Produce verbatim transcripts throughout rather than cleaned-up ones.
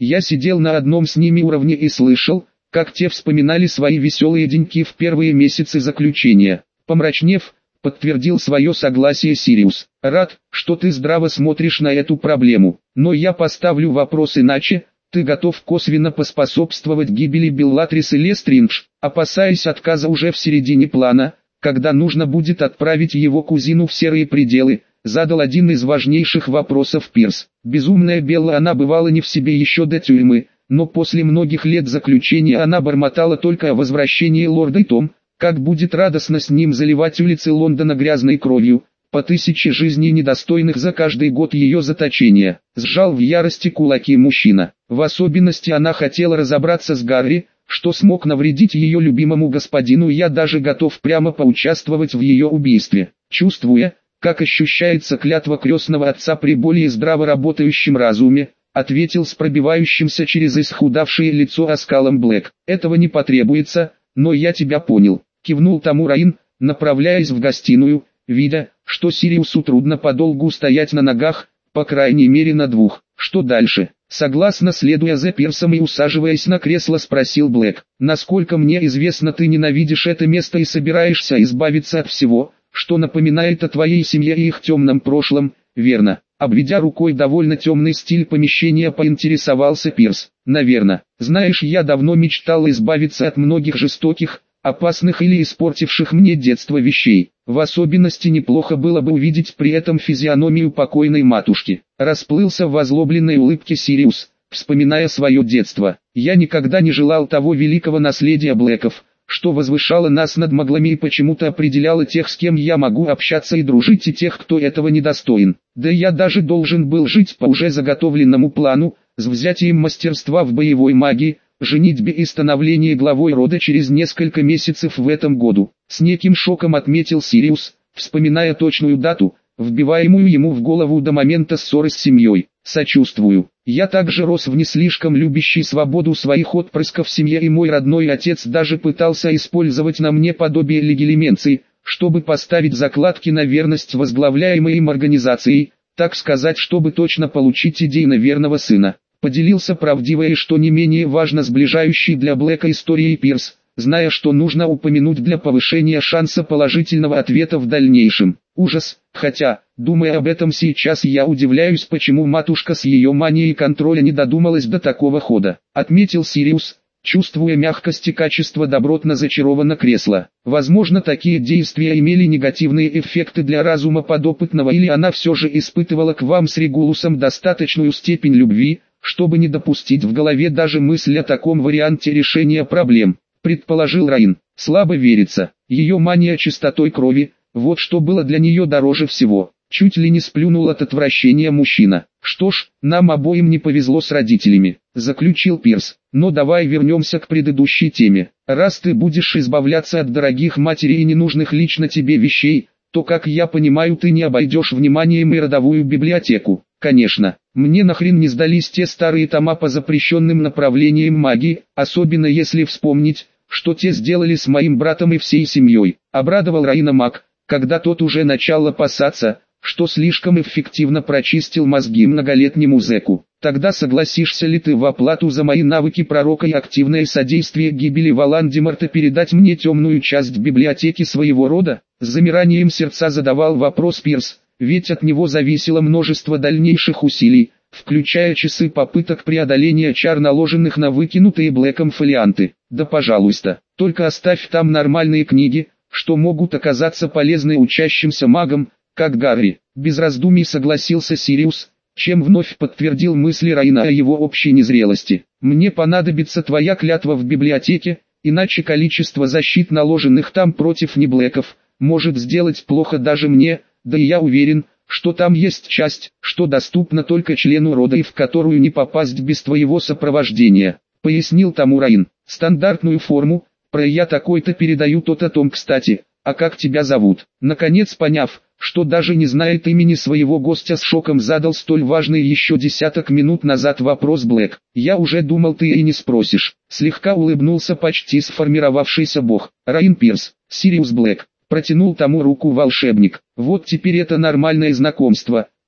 Я сидел на одном с ними уровне и слышал, как те вспоминали свои веселые деньки в первые месяцы заключения. Помрачнев, подтвердил свое согласие Сириус. Рад, что ты здраво смотришь на эту проблему, но я поставлю вопрос иначе. Ты готов косвенно поспособствовать гибели Беллатрис и Лестриндж, опасаясь отказа уже в середине плана, когда нужно будет отправить его кузину в серые пределы, задал один из важнейших вопросов Пирс. Безумная Белла, она бывала не в себе еще до тюрьмы, но после многих лет заключения она бормотала только о возвращении лорда и том, как будет радостно с ним заливать улицы Лондона грязной кровью, по тысяче жизней недостойных за каждый год ее заточения. Сжал в ярости кулаки мужчина. В особенности она хотела разобраться с Гарри, что смог навредить ее любимому господину, и я даже готов прямо поучаствовать в ее убийстве. Чувствуя, как ощущается клятва крестного отца при более здраво работающем разуме, ответил с пробивающимся через исхудавшее лицо оскалом Блэк. Этого не потребуется, но я тебя понял. Кивнул тому Раин, направляясь в гостиную, видя, что Сириусу трудно подолгу стоять на ногах, по крайней мере на двух. Что дальше? Согласно следуя за Пирсом и усаживаясь на кресло, спросил Блэк. Насколько мне известно, ты ненавидишь это место и собираешься избавиться от всего, что напоминает о твоей семье и их темном прошлом, верно? Обведя рукой довольно темный стиль помещения, поинтересовался Пирс. Наверно. Знаешь, я давно мечтал избавиться от многих жестоких, опасных или испортивших мне детство вещей. В особенности неплохо было бы увидеть при этом физиономию покойной матушки. Расплылся в озлобленной улыбке Сириус, вспоминая свое детство. Я никогда не желал того великого наследия Блэков, что возвышало нас над моглами и почему-то определяло тех, с кем я могу общаться и дружить, и тех, кто этого недостоин. Да я даже должен был жить по уже заготовленному плану, с взятием мастерства в боевой магии, женитьбе и становлении главой рода через несколько месяцев в этом году. С неким шоком отметил Сириус, вспоминая точную дату, вбиваемую ему в голову до момента ссоры с семьей. Сочувствую. Я также рос в не слишком любящей свободу своих отпрысков семье, и мой родной отец даже пытался использовать на мне подобие легилименции, чтобы поставить закладки на верность возглавляемой им организации, так сказать, чтобы точно получить идейно верного сына. Поделился правдивой и, что не менее важно, сближающей для Блэка историей Пирс, зная, что нужно упомянуть для повышения шанса положительного ответа в дальнейшем. Ужас, хотя, думая об этом сейчас, я удивляюсь, почему матушка с ее манией контроля не додумалась до такого хода. Отметил Сириус, чувствуя мягкость и качество добротно зачарованного кресла. Возможно, такие действия имели негативные эффекты для разума подопытного, или она все же испытывала к вам с Регулусом достаточную степень любви, чтобы не допустить в голове даже мысль о таком варианте решения проблем, предположил Раин. Слабо верится, ее мания чистотой крови, вот что было для нее дороже всего. Чуть ли не сплюнул от отвращения мужчина. Что ж, нам обоим не повезло с родителями, заключил Пирс. Но давай вернемся к предыдущей теме. Раз ты будешь избавляться от дорогих матери и ненужных лично тебе вещей, то, как я понимаю, ты не обойдешь вниманием и родовую библиотеку. Конечно, мне нахрен не сдались те старые тома по запрещенным направлениям магии, особенно если вспомнить, что те сделали с моим братом и всей семьей. Обрадовал Раина маг, когда тот уже начал опасаться, что слишком эффективно прочистил мозги многолетнему зэку. Тогда согласишься ли ты в оплату за мои навыки пророка и активное содействие гибели Волан-де-Морта передать мне темную часть библиотеки своего рода? С замиранием сердца задавал вопрос Пирс, ведь от него зависело множество дальнейших усилий, включая часы попыток преодоления чар, наложенных на выкинутые Блэком фолианты. Да пожалуйста, только оставь там нормальные книги, что могут оказаться полезны учащимся магам, как Гарри. Без раздумий согласился Сириус, чем вновь подтвердил мысли Раина о его общей незрелости. Мне понадобится твоя клятва в библиотеке, иначе количество защит, наложенных там против неблэков, может сделать плохо даже мне, да и я уверен, что там есть часть, что доступна только члену рода и в которую не попасть без твоего сопровождения, пояснил тому Раин. Стандартную форму, про я такой-то передаю тот о том, кстати, а как тебя зовут? Наконец поняв, что даже не знает имени своего гостя, с шоком задал столь важный еще десяток минут назад вопрос Блэк. Я уже думал, ты и не спросишь. Слегка улыбнулся почти сформировавшийся бог. Раин Пирс, Сириус Блэк. Протянул тому руку волшебник. Вот теперь это нормальное знакомство,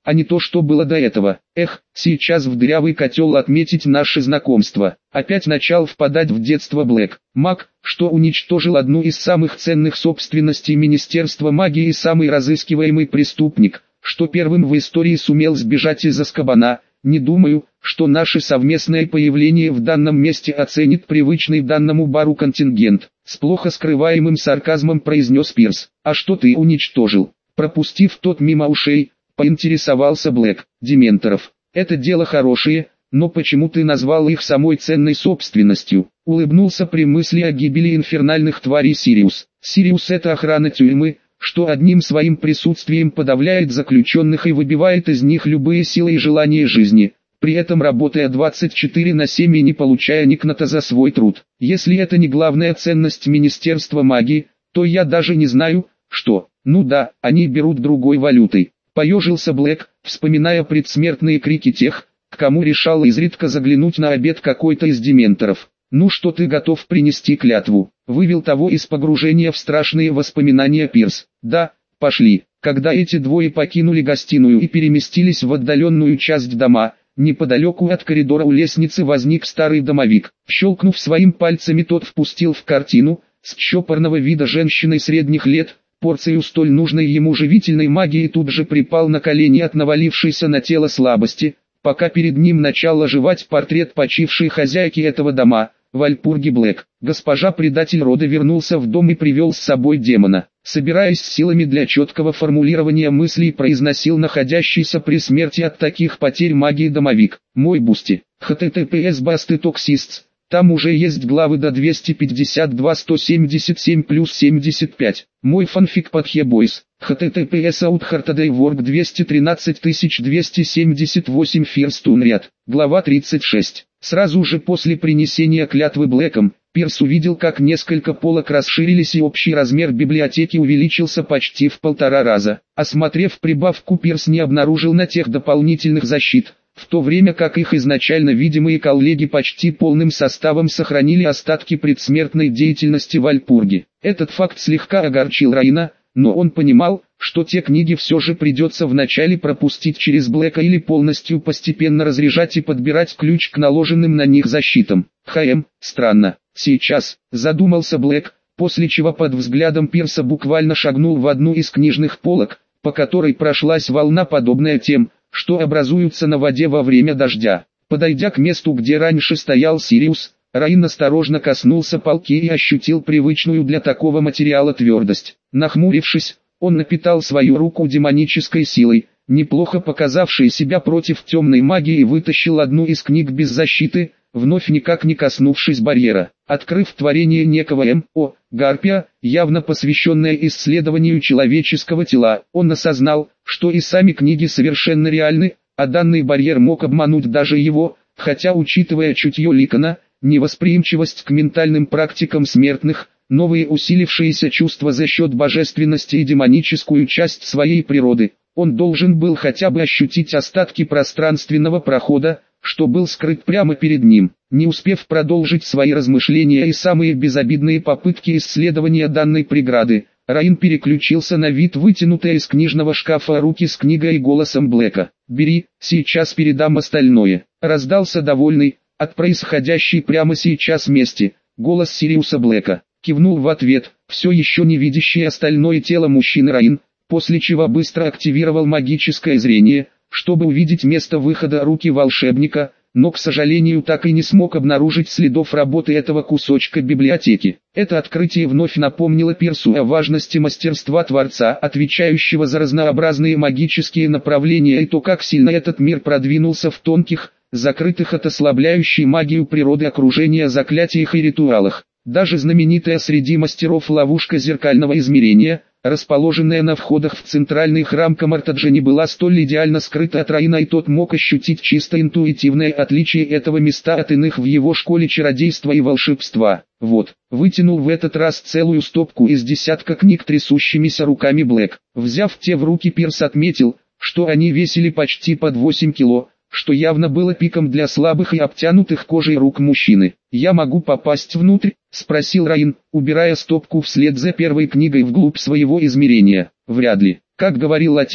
а не то, что было до этого. Эх, сейчас в дырявый котел отметить наше знакомство. Опять начал впадать в детство Блэк. Маг, что уничтожил одну из самых ценных собственностей Министерства магии и самый разыскиваемый преступник, что первым в истории сумел сбежать из Азкабана. Не думаю, что наше совместное появление в данном месте оценит привычный данному бару контингент. С плохо скрываемым сарказмом произнес Пирс. А что ты уничтожил? Пропустив тот мимо ушей, поинтересовался Блэк. Дементоров. Это дело хорошее, но почему ты назвал их самой ценной собственностью? Улыбнулся при мысли о гибели инфернальных тварей Сириус. Сириус — это охрана тюрьмы, что одним своим присутствием подавляет заключенных и выбивает из них любые силы и желания жизни, при этом работая двадцать четыре на семь и не получая ни кната за свой труд. Если это не главная ценность Министерства магии, то я даже не знаю, что. Ну да, они берут другой валютой. Поежился Блэк, вспоминая предсмертные крики тех, к кому решал изредка заглянуть на обед какой-то из дементоров. «Ну что ты готов принести клятву?» Вывел того из погружения в страшные воспоминания Пирс. «Да, пошли». Когда эти двое покинули гостиную и переместились в отдаленную часть дома, неподалеку от коридора у лестницы возник старый домовик. Щелкнув своим пальцами, тот впустил в картину, с чопорного вида женщиной средних лет, порцию столь нужной ему живительной магии и тут же припал на колени от навалившейся на тело слабости, пока перед ним начал оживать портрет почившей хозяйки этого дома, Вальпурги Блэк. Госпожа-предатель рода вернулся в дом и привел с собой демона. Собираясь силами для четкого формулирования мыслей, произносил находящийся при смерти от таких потерь магии домовик. Мой Бусти. эйч ти ти пи эс басты токсистс. Там уже есть главы до двести пятьдесят два сто семьдесят семь плюс семьдесят пять. Мой фанфик под Хебойс. эйч ти ти пи эс Outhartedaywork двести тринадцать тысяч двести семьдесят восемь First Unread. Глава тридцать шесть. Сразу же после принесения клятвы Блэком, Пирс увидел, как несколько полок расширились и общий размер библиотеки увеличился почти в полтора раза. Осмотрев прибавку, Пирс не обнаружил на тех дополнительных защит, в то время как их изначально видимые коллеги почти полным составом сохранили остатки предсмертной деятельности Вальпурги. Этот факт слегка огорчил Раина, но он понимал, что те книги все же придется вначале пропустить через Блэка или полностью постепенно разряжать и подбирать ключ к наложенным на них защитам. Хм, странно. Сейчас, задумался Блэк, после чего под взглядом Пирса буквально шагнул в одну из книжных полок, по которой прошлась волна, подобная тем, что образуются на воде во время дождя. Подойдя к месту, где раньше стоял Сириус, Раин осторожно коснулся полки и ощутил привычную для такого материала твердость. Нахмурившись, он напитал свою руку демонической силой, неплохо показавшей себя против темной магии, и вытащил одну из книг без защиты, вновь никак не коснувшись барьера. Открыв творение некого М О Гарпия, явно посвященное исследованию человеческого тела, он осознал, что и сами книги совершенно реальны, а данный барьер мог обмануть даже его, хотя, учитывая чутье Ликона, невосприимчивость к ментальным практикам смертных, новые усилившиеся чувства за счет божественности и демоническую часть своей природы, он должен был хотя бы ощутить остатки пространственного прохода, что был скрыт прямо перед ним. Не успев продолжить свои размышления и самые безобидные попытки исследования данной преграды, Раин переключился на вид вытянутой из книжного шкафа руки с книгой и голосом Блэка. «Бери, сейчас передам остальное». Раздался довольный, от происходящей прямо сейчас мести, голос Сириуса Блэка. Кивнул в ответ, все еще не видящий остальное тело мужчины Раин, после чего быстро активировал магическое зрение, чтобы увидеть место выхода руки волшебника, но, к сожалению, так и не смог обнаружить следов работы этого кусочка библиотеки. Это открытие вновь напомнило Пирсу о важности мастерства Творца, отвечающего за разнообразные магические направления, и то, как сильно этот мир продвинулся в тонких, закрытых от ослабляющей магию природы окружения заклятиях и ритуалах. Даже знаменитая среди мастеров ловушка зеркального измерения, расположенная на входах в центральный храм Камартаджа, не была столь идеально скрыта от Раина, и тот мог ощутить чисто интуитивное отличие этого места от иных в его школе чародейства и волшебства. Вот, вытянул в этот раз целую стопку из десятка книг трясущимися руками Блэк. Взяв те в руки, Пирс отметил, что они весили почти под восемь кило, что явно было пиком для слабых и обтянутых кожей рук мужчины. «Я могу попасть внутрь?» — спросил Раин, убирая стопку вслед за первой книгой вглубь своего измерения. «Вряд ли. Как говорил отец,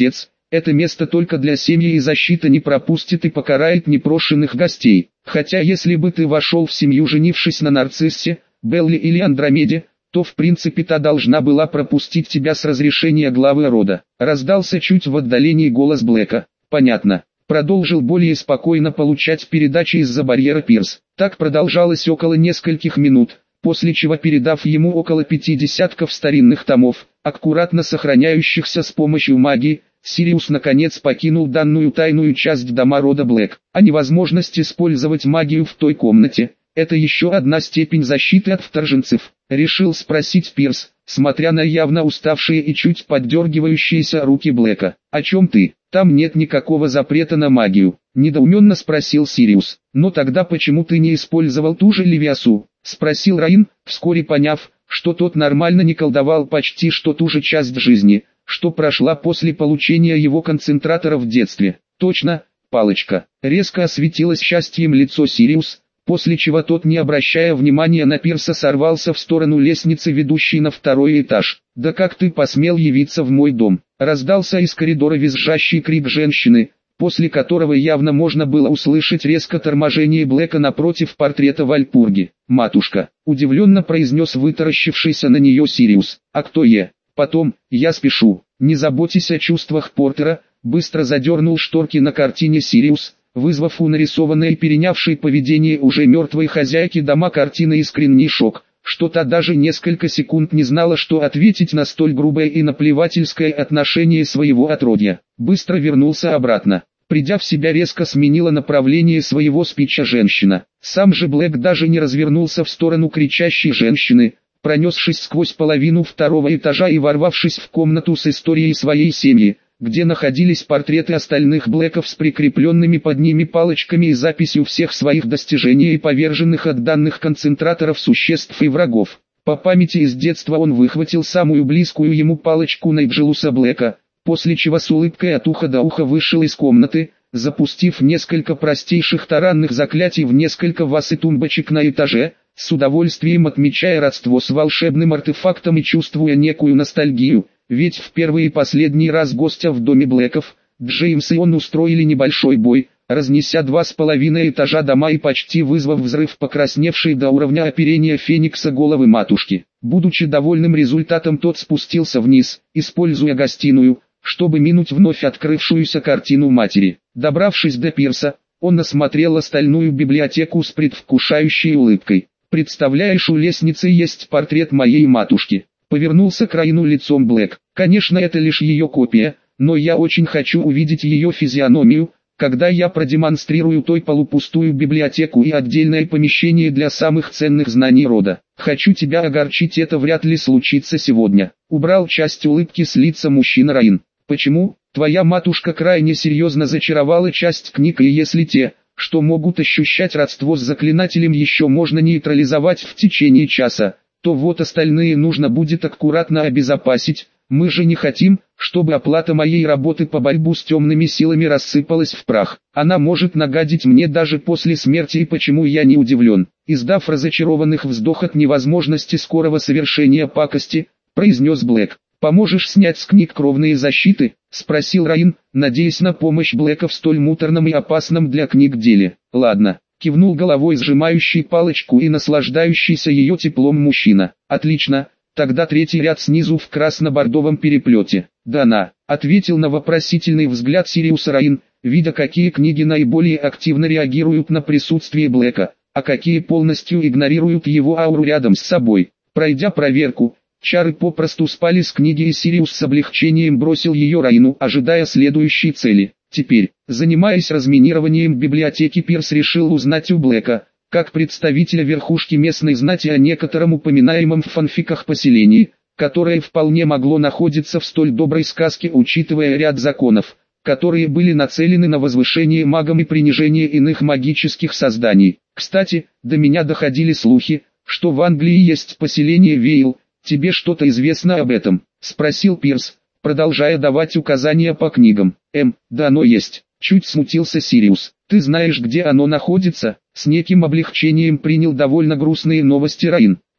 Это место только для семьи, и защита не пропустит и покарает непрошенных гостей. Хотя если бы ты вошел в семью, женившись на Нарциссе, Белле или Андромеде, то в принципе та должна была пропустить тебя с разрешения главы рода. Раздался чуть в отдалении голос Блэка. Понятно. Продолжил более спокойно получать передачи из-за барьера Пирс. Так продолжалось около нескольких минут, после чего, передав ему около пяти десятков старинных томов, аккуратно сохраняющихся с помощью магии, Сириус наконец покинул данную тайную часть дома рода Блэк. А невозможность использовать магию в той комнате — это еще одна степень защиты от вторженцев, решил спросить Пирс, смотря на явно уставшие и чуть поддергивающиеся руки Блэка. «О чем ты? Там нет никакого запрета на магию», — недоуменно спросил Сириус. «Но тогда почему ты не использовал ту же Левиасу?» — спросил Раин, вскоре поняв, что тот нормально не колдовал почти что ту же часть жизни, что прошла после получения его концентратора в детстве. «Точно, палочка». Резко осветилось счастьем лицо Сириус, после чего тот, не обращая внимания на Пирса, сорвался в сторону лестницы, ведущей на второй этаж. «Да как ты посмел явиться в мой дом?» Раздался из коридора визжащий крик женщины, после которого явно можно было услышать резко торможение Блэка напротив портрета Вальпурги. «Матушка», — удивленно произнес вытаращившийся на нее Сириус. «А кто я?» «Потом, я спешу. Не заботьтесь о чувствах Портера», — быстро задернул шторки на картине Сириус, вызвав у нарисованной и перенявшей поведение уже мертвой хозяйки дома картины искренний шок, что та даже несколько секунд не знала, что ответить на столь грубое и наплевательское отношение своего отродья. Быстро вернулся обратно. Придя в себя, резко сменила направление своего спича женщина. Сам же Блэк даже не развернулся в сторону кричащей женщины, пронесшись сквозь половину второго этажа и ворвавшись в комнату с историей своей семьи, где находились портреты остальных Блэков с прикрепленными под ними палочками и записью всех своих достижений и поверженных от данных концентраторов существ и врагов. По памяти из детства он выхватил самую близкую ему палочку Найджелуса Блэка, после чего с улыбкой от уха до уха вышел из комнаты, запустив несколько простейших таранных заклятий в несколько ваз и тумбочек на этаже, с удовольствием отмечая родство с волшебным артефактом и чувствуя некую ностальгию. Ведь в первый и последний раз гостя в доме Блэков, Джеймс и он устроили небольшой бой, разнеся два с половиной этажа дома и почти вызвав взрыв покрасневшей до уровня оперения Феникса головы матушки. Будучи довольным результатом, тот спустился вниз, используя гостиную, чтобы минуть вновь открывшуюся картину матери. Добравшись до пирса, он осмотрел остальную библиотеку с предвкушающей улыбкой. «Представляешь, у лестницы есть портрет моей матушки». Повернулся к Раину лицом Блэк. «Конечно, это лишь ее копия, но я очень хочу увидеть ее физиономию, когда я продемонстрирую той полупустую библиотеку и отдельное помещение для самых ценных знаний рода. Хочу тебя огорчить, это вряд ли случится сегодня». Убрал часть улыбки с лица мужчины Раин. «Почему? Твоя матушка крайне серьезно зачаровала часть книг, и если те, что могут ощущать родство с заклинателем, еще можно нейтрализовать в течение часа, то вот остальные нужно будет аккуратно обезопасить. Мы же не хотим, чтобы оплата моей работы по борьбе с темными силами рассыпалась в прах. Она может нагадить мне даже после смерти, и почему я не удивлен». Издав разочарованных вздох от невозможности скорого совершения пакости, произнес Блэк. «Поможешь снять с книг кровные защиты?» — спросил Раин, надеясь на помощь Блэка в столь муторном и опасном для книг деле. «Ладно», — кивнул головой сжимающий палочку и наслаждающийся ее теплом мужчина. «Отлично, тогда третий ряд снизу в красно-бордовом переплете». «Да-на», — ответил на вопросительный взгляд Сириуса Раин, видя, какие книги наиболее активно реагируют на присутствие Блэка, а какие полностью игнорируют его ауру рядом с собой. Пройдя проверку, чары попросту спали с книги, и Сириус с облегчением бросил ее Раину, ожидая следующей цели. Теперь, занимаясь разминированием библиотеки, Пирс решил узнать у Блэка, как представителя верхушки местной знати, о некотором упоминаемом в фанфиках поселении, которое вполне могло находиться в столь доброй сказке, учитывая ряд законов, которые были нацелены на возвышение магом и принижение иных магических созданий. Кстати, до меня доходили слухи, что в Англии есть поселение Вейл. «Тебе что-то известно об этом?» — спросил Пирс, продолжая давать указания по книгам. «Эм, да, оно есть», — чуть смутился Сириус. «Ты знаешь, где оно находится?» С неким облегчением принял довольно грустные новости Раин.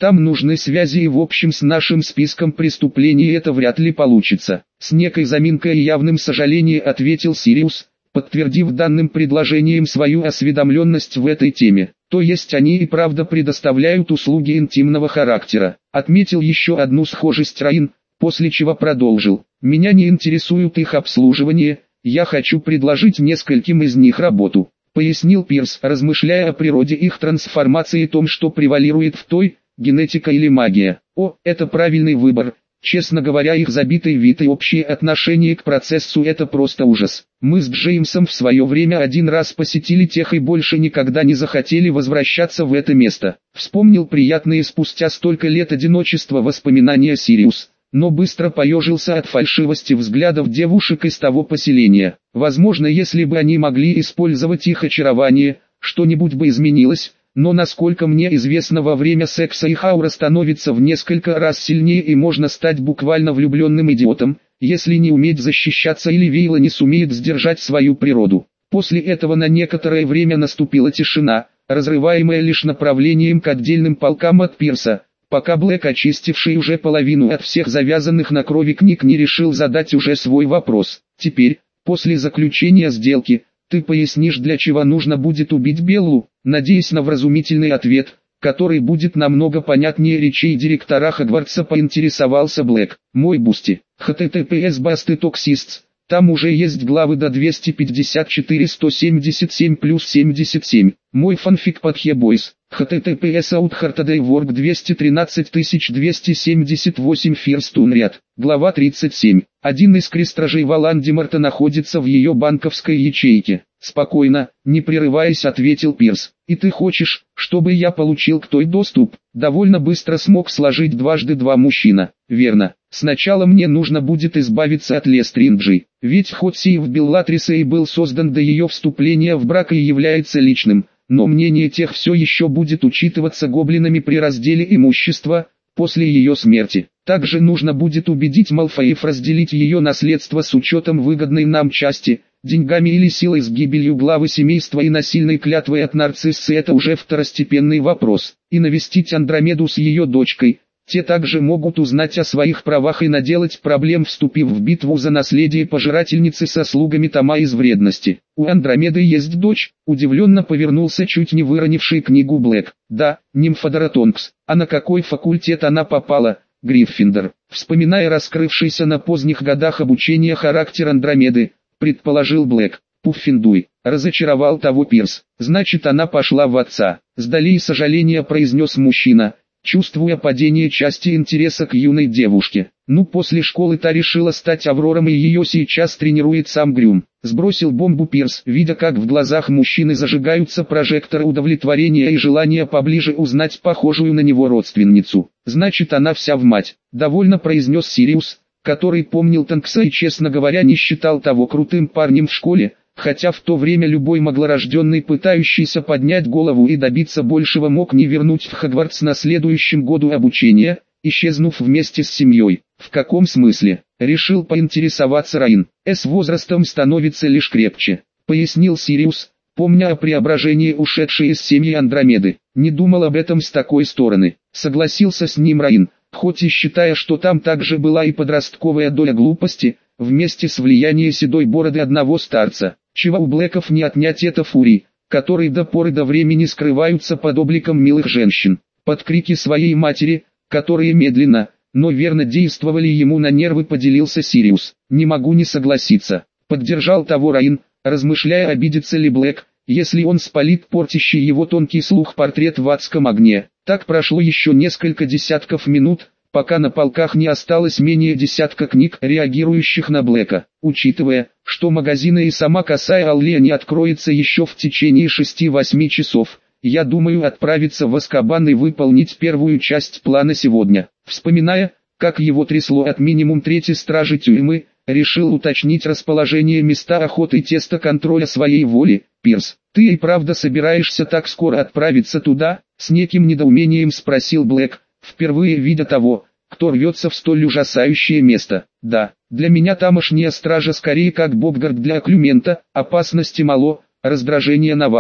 Там нужны связи и в общем с нашим списком преступлений это вряд ли получится. С некой заминкой и явным сожалением ответил Сириус, подтвердив данным предложением свою осведомленность в этой теме. То есть они и правда предоставляют услуги интимного характера. Отметил еще одну схожесть Раин, после чего продолжил. Меня не интересует их обслуживание, я хочу предложить нескольким из них работу. Пояснил Пирс, размышляя о природе их трансформации и том, что превалирует в той, генетика или магия. О, это правильный выбор. Честно говоря, их забитый вид и общее отношение к процессу – это просто ужас. Мы с Джеймсом в свое время один раз посетили тех и больше никогда не захотели возвращаться в это место. Вспомнил приятные спустя столько лет одиночества воспоминания Сириус, но быстро поежился от фальшивости взглядов девушек из того поселения. Возможно, если бы они могли использовать их очарование, что-нибудь бы изменилось. Но насколько мне известно, во время секса их аура становится в несколько раз сильнее и можно стать буквально влюбленным идиотом, если не уметь защищаться или Вейла не сумеет сдержать свою природу. После этого на некоторое время наступила тишина, разрываемая лишь направлением к отдельным полкам от Пирса, пока Блэк, очистивший уже половину от всех завязанных на крови книг, не решил задать уже свой вопрос. Теперь, после заключения сделки, ты пояснишь, для чего нужно будет убить Беллу, надеясь на вразумительный ответ, который будет намного понятнее речей директора Хогвартса, поинтересовался Блэк. Мой Бусти, эйч ти ти пи эс Басты Токсистс, там уже есть главы до двести пятьдесят четыре сто семьдесят семь плюс семьдесят семь. Мой фанфик под Хебойс, эйч ти ти пи эс Outharted Work двести тринадцать тысяч двести семьдесят восемь First Unread. Глава тридцать семь. Один из крестражей Волан-де-Морта находится в ее банковской ячейке. Спокойно, не прерываясь, ответил Пирс. И ты хочешь, чтобы я получил к той доступ? Довольно быстро смог сложить дважды два мужчина. Верно. Сначала мне нужно будет избавиться от Лестринджи. Ведь ход сей в Беллатрисе и был создан до ее вступления в брак и является личным. Но мнение тех все еще будет учитываться гоблинами при разделе имущества, после ее смерти. Также нужно будет убедить Малфоев разделить ее наследство с учетом выгодной нам части, деньгами или силой с гибелью главы семейства и насильной клятвой от Нарциссы — это уже второстепенный вопрос. И навестить Андромеду с ее дочкой. Те также могут узнать о своих правах и наделать проблем, вступив в битву за наследие пожирательницы со слугами Тома из вредности. У Андромеды есть дочь, удивленно повернулся чуть не выронивший книгу Блэк. Да, Нимфодора Тонкс. А на какой факультет она попала? Гриффиндор. Вспоминая раскрывшийся на поздних годах обучения характер Андромеды, предположил Блэк. Пуффиндуй. Разочаровал того Пирс. Значит, она пошла в отца. С долей сожаления произнес мужчина, чувствуя падение части интереса к юной девушке. Ну, после школы та решила стать Аврором, и ее сейчас тренирует сам Грюм. Сбросил бомбу Пирс, видя, как в глазах мужчины зажигаются прожекторы удовлетворения и желания поближе узнать похожую на него родственницу. Значит, она вся в мать. Довольно произнес Сириус, который помнил Тонкса и, честно говоря, не считал того крутым парнем в школе, хотя в то время любой маглорожденный, пытающийся поднять голову и добиться большего, мог не вернуть в Хогвартс на следующем году обучения, исчезнув вместе с семьей. В каком смысле? Решил поинтересоваться Раин. С возрастом становится лишь крепче, пояснил Сириус, помня о преображении ушедшей из семьи Андромеды. Не думал об этом с такой стороны. Согласился с ним Раин, хоть и считая, что там также была и подростковая доля глупости, вместе с влиянием седой бороды одного старца. Чего у Блэков не отнять, это фурий, которые до поры до времени скрываются под обликом милых женщин. Под крики своей матери, которые медленно, но верно действовали ему на нервы, поделился Сириус. Не могу не согласиться. Поддержал того Раин, размышляя, обидится ли Блэк, если он спалит портящий его тонкий слух портрет в адском огне. Так прошло еще несколько десятков минут, пока на полках не осталось менее десятка книг, реагирующих на Блэка. Учитывая, что магазины и сама Косая Аллея не откроется еще в течение шести-восьми часов, я думаю отправиться в Азкабан и выполнить первую часть плана сегодня. Вспоминая, как его трясло от минимум трети стражи тюрьмы, решил уточнить расположение места охоты и теста контроля своей воли. Пирс, ты и правда собираешься так скоро отправиться туда? С неким недоумением спросил Блэк, впервые видя того, кто рвется в столь ужасающее место. Да, для меня тамошняя стража скорее как Бобгард для Клюмента, опасности мало, раздражение навалом.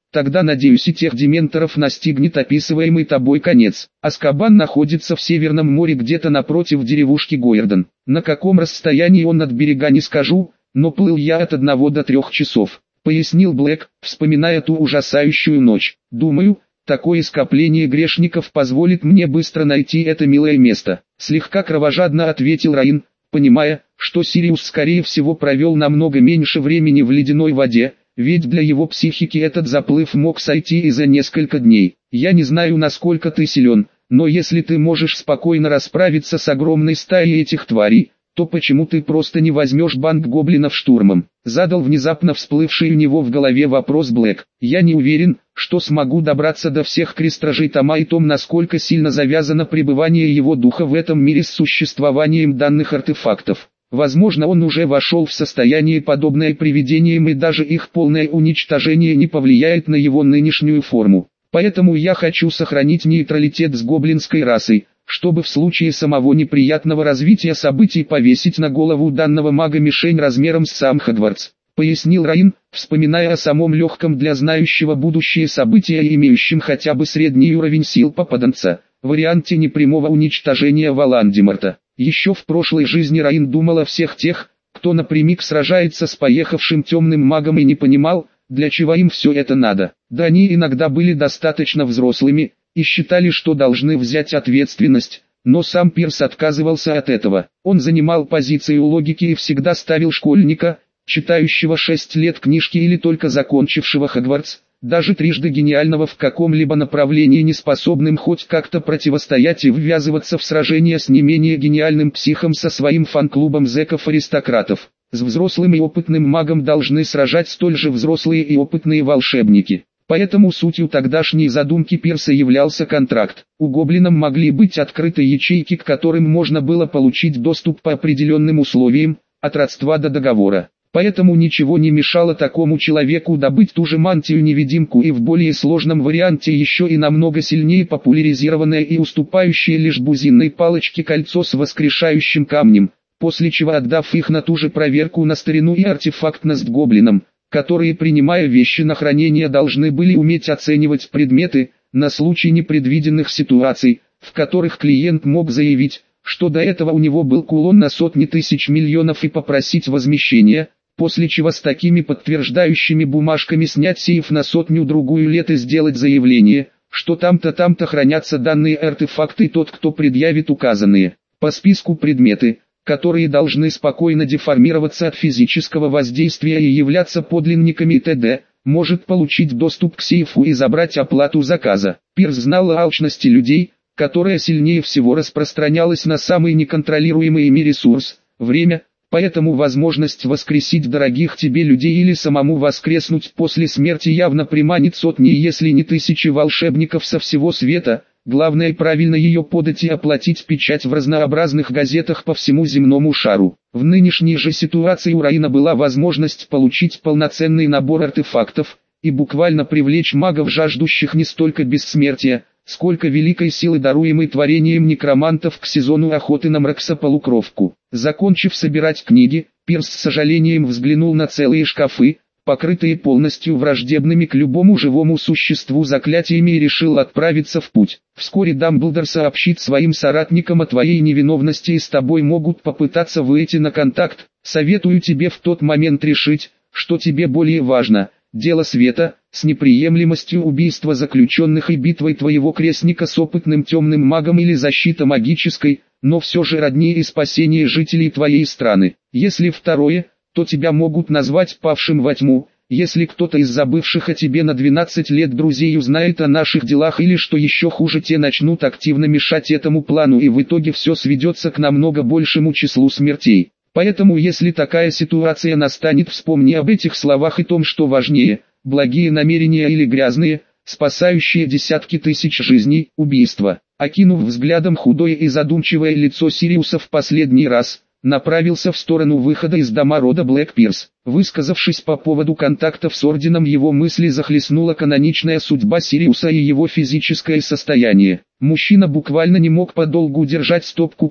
Тогда, надеюсь, и тех дементоров настигнет описываемый тобой конец. Азкабан находится в Северном море где-то напротив деревушки Гойерден. На каком расстоянии он от берега не скажу, но плыл я от одного до трех часов, пояснил Блэк, вспоминая ту ужасающую ночь. Думаю, такое скопление грешников позволит мне быстро найти это милое место. Слегка кровожадно ответил Раин, понимая, что Сириус скорее всего провел намного меньше времени в ледяной воде, ведь для его психики этот заплыв мог сойти и за несколько дней. Я не знаю, насколько ты силен, но если ты можешь спокойно расправиться с огромной стаей этих тварей, то почему ты просто не возьмешь банк гоблинов штурмом? Задал внезапно всплывший у него в голове вопрос Блэк. Я не уверен, что смогу добраться до всех крестражей Тома и том, насколько сильно завязано пребывание его духа в этом мире с существованием данных артефактов. Возможно, он уже вошел в состояние, подобное привидениям, и даже их полное уничтожение не повлияет на его нынешнюю форму. Поэтому я хочу сохранить нейтралитет с гоблинской расой, чтобы в случае самого неприятного развития событий повесить на голову данного мага мишень размером с сам Хогвартс, пояснил Раин, вспоминая о самом легком для знающего будущее события и имеющем хотя бы средний уровень сил попаданца, варианте непрямого уничтожения Волан-де-Морта. Еще в прошлой жизни Раин думал о всех тех, кто напрямик сражается с поехавшим темным магом и не понимал, для чего им все это надо. Да они иногда были достаточно взрослыми и считали, что должны взять ответственность, но сам Пирс отказывался от этого. Он занимал позицию логики и всегда ставил школьника, читающего шесть лет книжки или только закончившего Хогвартс, даже трижды гениального в каком-либо направлении, не способным хоть как-то противостоять и ввязываться в сражение с не менее гениальным психом со своим фан-клубом зэков-аристократов. С взрослым и опытным магом должны сражать столь же взрослые и опытные волшебники. Поэтому сутью тогдашней задумки Пирса являлся контракт. У гоблинов могли быть открыты ячейки, к которым можно было получить доступ по определенным условиям, от родства до договора. Поэтому ничего не мешало такому человеку добыть ту же мантию-невидимку и в более сложном варианте еще и намного сильнее популяризированное и уступающее лишь бузинной палочке кольцо с воскрешающим камнем, после чего, отдав их на ту же проверку на старину и артефактность гоблинам, которые, принимая вещи на хранение, должны были уметь оценивать предметы, на случай непредвиденных ситуаций, в которых клиент мог заявить, что до этого у него был кулон на сотни тысяч миллионов, и попросить возмещения, после чего с такими подтверждающими бумажками снять сейф на сотню-другую лет и сделать заявление, что там-то там-то хранятся данные артефакты, и тот, кто предъявит указанные по списку предметы, которые должны спокойно деформироваться от физического воздействия и являться подлинниками и т.д., может получить доступ к сейфу и забрать оплату заказа. Пирс знал о алчности людей, которая сильнее всего распространялась на самый неконтролируемый ими ресурс – время, поэтому возможность воскресить дорогих тебе людей или самому воскреснуть после смерти явно приманит сотни, если не тысячи волшебников со всего света. Главное правильно ее подать и оплатить печать в разнообразных газетах по всему земному шару. В нынешней же ситуации у Раина была возможность получить полноценный набор артефактов и буквально привлечь магов, жаждущих не столько бессмертия, сколько великой силы, даруемой творением некромантов к сезону охоты на Мракса-полукровку. Закончив собирать книги, Пирс с сожалением взглянул на целые шкафы, покрытые полностью враждебными к любому живому существу заклятиями, и решил отправиться в путь. Вскоре Дамблдор сообщит своим соратникам о твоей невиновности и с тобой могут попытаться выйти на контакт. Советую тебе в тот момент решить, что тебе более важно – дело света, с неприемлемостью убийства заключенных и битвой твоего крестника с опытным темным магом, или защита магической, но все же роднее и спасение жителей твоей страны. Если второе – то тебя могут назвать павшим во тьму, если кто-то из забывших о тебе на двенадцать лет друзей узнает о наших делах, или что еще хуже, те начнут активно мешать этому плану, и в итоге все сведется к намного большему числу смертей. Поэтому если такая ситуация настанет, вспомни об этих словах и том, что важнее, благие намерения или грязные, спасающие десятки тысяч жизней, убийства. Окинув взглядом худое и задумчивое лицо Сириуса в последний раз, направился в сторону выхода из дома рода Блэк Пирс. Высказавшись по поводу контактов с Орденом, его мысли захлестнула каноничная судьба Сириуса и его физическое состояние. Мужчина буквально не мог подолгу держать стопку книг,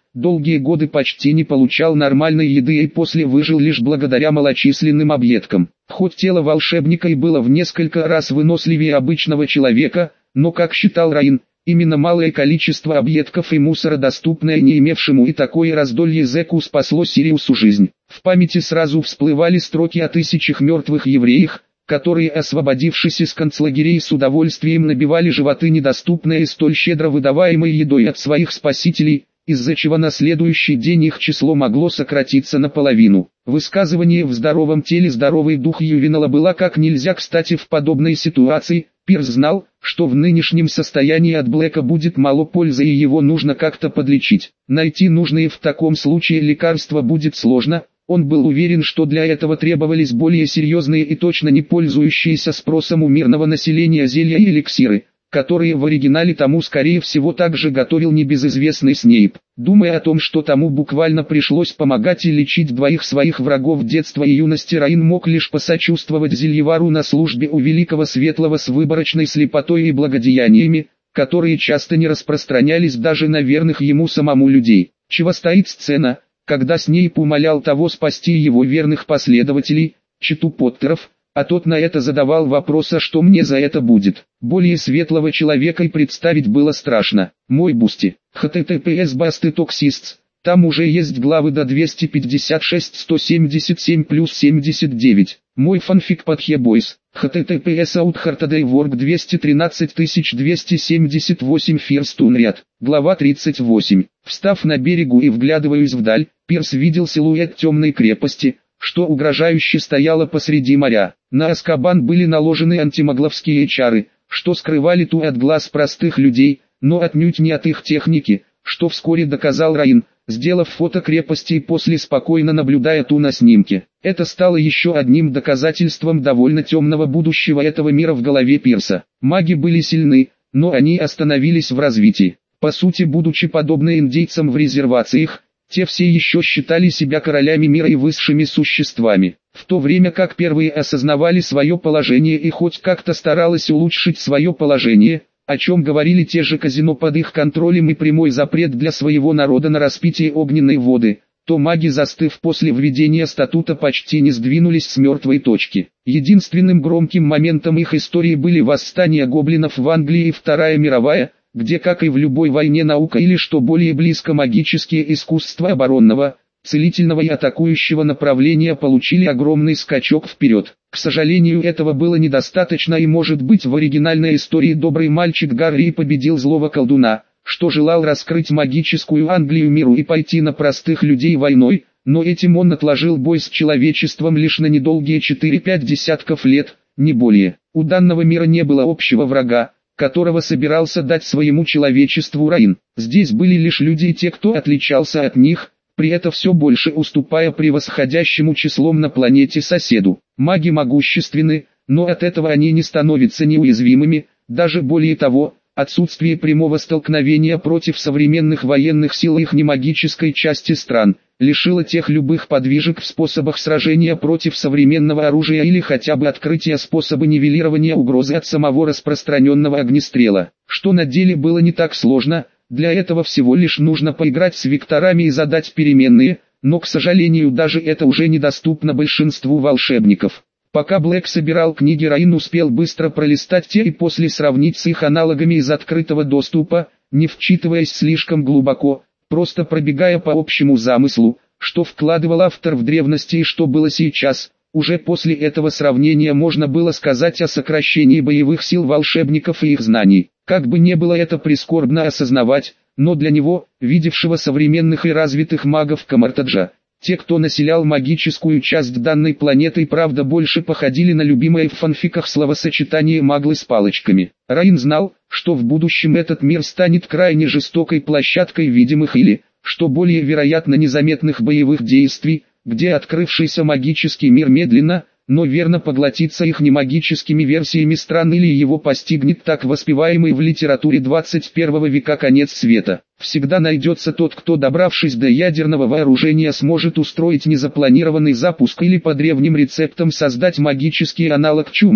долгие годы почти не получал нормальной еды и после выжил лишь благодаря малочисленным объедкам. Хоть тело волшебника и было в несколько раз выносливее обычного человека, но, как считал Раин, именно малое количество объедков и мусора, доступное не имевшему и такое раздолье зэку, спасло Сириусу жизнь. В памяти сразу всплывали строки о тысячах мертвых евреях, которые, освободившись из концлагерей, с удовольствием набивали животы недоступной и столь щедро выдаваемой едой от своих спасителей, из-за чего на следующий день их число могло сократиться наполовину. Высказывание «в здоровом теле здоровый дух» Ювенала было как нельзя кстати в подобной ситуации. Пирс знал, что в нынешнем состоянии от Блэка будет мало пользы и его нужно как-то подлечить. Найти нужные в таком случае лекарства будет сложно. Он был уверен, что для этого требовались более серьезные и точно не пользующиеся спросом у мирного населения зелья и эликсиры, которые в оригинале тому скорее всего также готовил небезызвестный Снейп. Думая о том, что тому буквально пришлось помогать и лечить двоих своих врагов детства и юности, Раин мог лишь посочувствовать Зельевару на службе у Великого Светлого с выборочной слепотой и благодеяниями, которые часто не распространялись даже на верных ему самому людей. Чего стоит сцена, когда Снейп умолял того спасти его верных последователей, читу Поттеров, а тот на это задавал вопрос: а что мне за это будет? Более светлого человека и представить было страшно. Мой Бусти. эйч ти ти пи эс Басты Токсистс. Там уже есть главы до двести пятьдесят шесть сто семьдесят семь плюс семьдесят девять. Мой фанфик под Хебойс. эйч ти ти пи эс Outhheartedaywork двести тринадцать тысяч двести семьдесят восемь First Unread. Глава тридцать восемь. Встав на берегу и вглядываясь вдаль, Пирс видел силуэт темной крепости, что угрожающе стояла посреди моря. На Азкабан были наложены антимагловские чары, что скрывали ту от глаз простых людей, но отнюдь не от их техники, что вскоре доказал Раин, сделав фото крепости и после спокойно наблюдая ту на снимке. Это стало еще одним доказательством довольно темного будущего этого мира в голове Пирса. Маги были сильны, но они остановились в развитии. По сути, будучи подобны индейцам в резервациях, те все еще считали себя королями мира и высшими существами, в то время как первые осознавали свое положение и хоть как-то старалась улучшить свое положение, о чем говорили те же казино под их контролем и прямой запрет для своего народа на распитие огненной воды, то маги, застыв после введения статута, почти не сдвинулись с мертвой точки. Единственным громким моментом их истории были восстания гоблинов в Англии и Вторая мировая, где, как и в любой войне, наука или, что более близко, магические искусства оборонного, целительного и атакующего направления получили огромный скачок вперед. К сожалению, этого было недостаточно, и может быть в оригинальной истории добрый мальчик Гарри победил злого колдуна, что желал раскрыть магическую Англию миру и пойти на простых людей войной, но этим он отложил бой с человечеством лишь на недолгие четыре-пять десятков лет, не более. У данного мира не было общего врага, которого собирался дать своему человечеству Раин. Здесь были лишь люди и те, кто отличался от них, при этом все больше уступая превосходящему числом на планете соседу. Маги могущественны, но от этого они не становятся неуязвимыми, даже более того, отсутствие прямого столкновения против современных военных сил их немагической части стран лишило тех любых подвижек в способах сражения против современного оружия или хотя бы открытия способа нивелирования угрозы от самого распространенного огнестрела, что на деле было не так сложно. Для этого всего лишь нужно поиграть с векторами и задать переменные, но, к сожалению, даже это уже недоступно большинству волшебников. Пока Блэк собирал книги, Раин успел быстро пролистать те и после сравнить с их аналогами из открытого доступа, не вчитываясь слишком глубоко, просто пробегая по общему замыслу, что вкладывал автор в древности и что было сейчас. Уже после этого сравнения можно было сказать о сокращении боевых сил волшебников и их знаний. Как бы не было это прискорбно осознавать, но для него, видевшего современных и развитых магов Камартаджа, те, кто населял магическую часть данной планеты, правда больше походили на любимое в фанфиках словосочетание маглы с палочками. Раин знал, что в будущем этот мир станет крайне жестокой площадкой видимых или, что более вероятно, незаметных боевых действий, где открывшийся магический мир медленно, но верно поглотится их немагическими версиями стран или его постигнет так воспеваемый в литературе двадцать первого века конец света. Всегда найдется тот, кто, добравшись до ядерного вооружения, сможет устроить незапланированный запуск или по древним рецептам создать магический аналог чумы,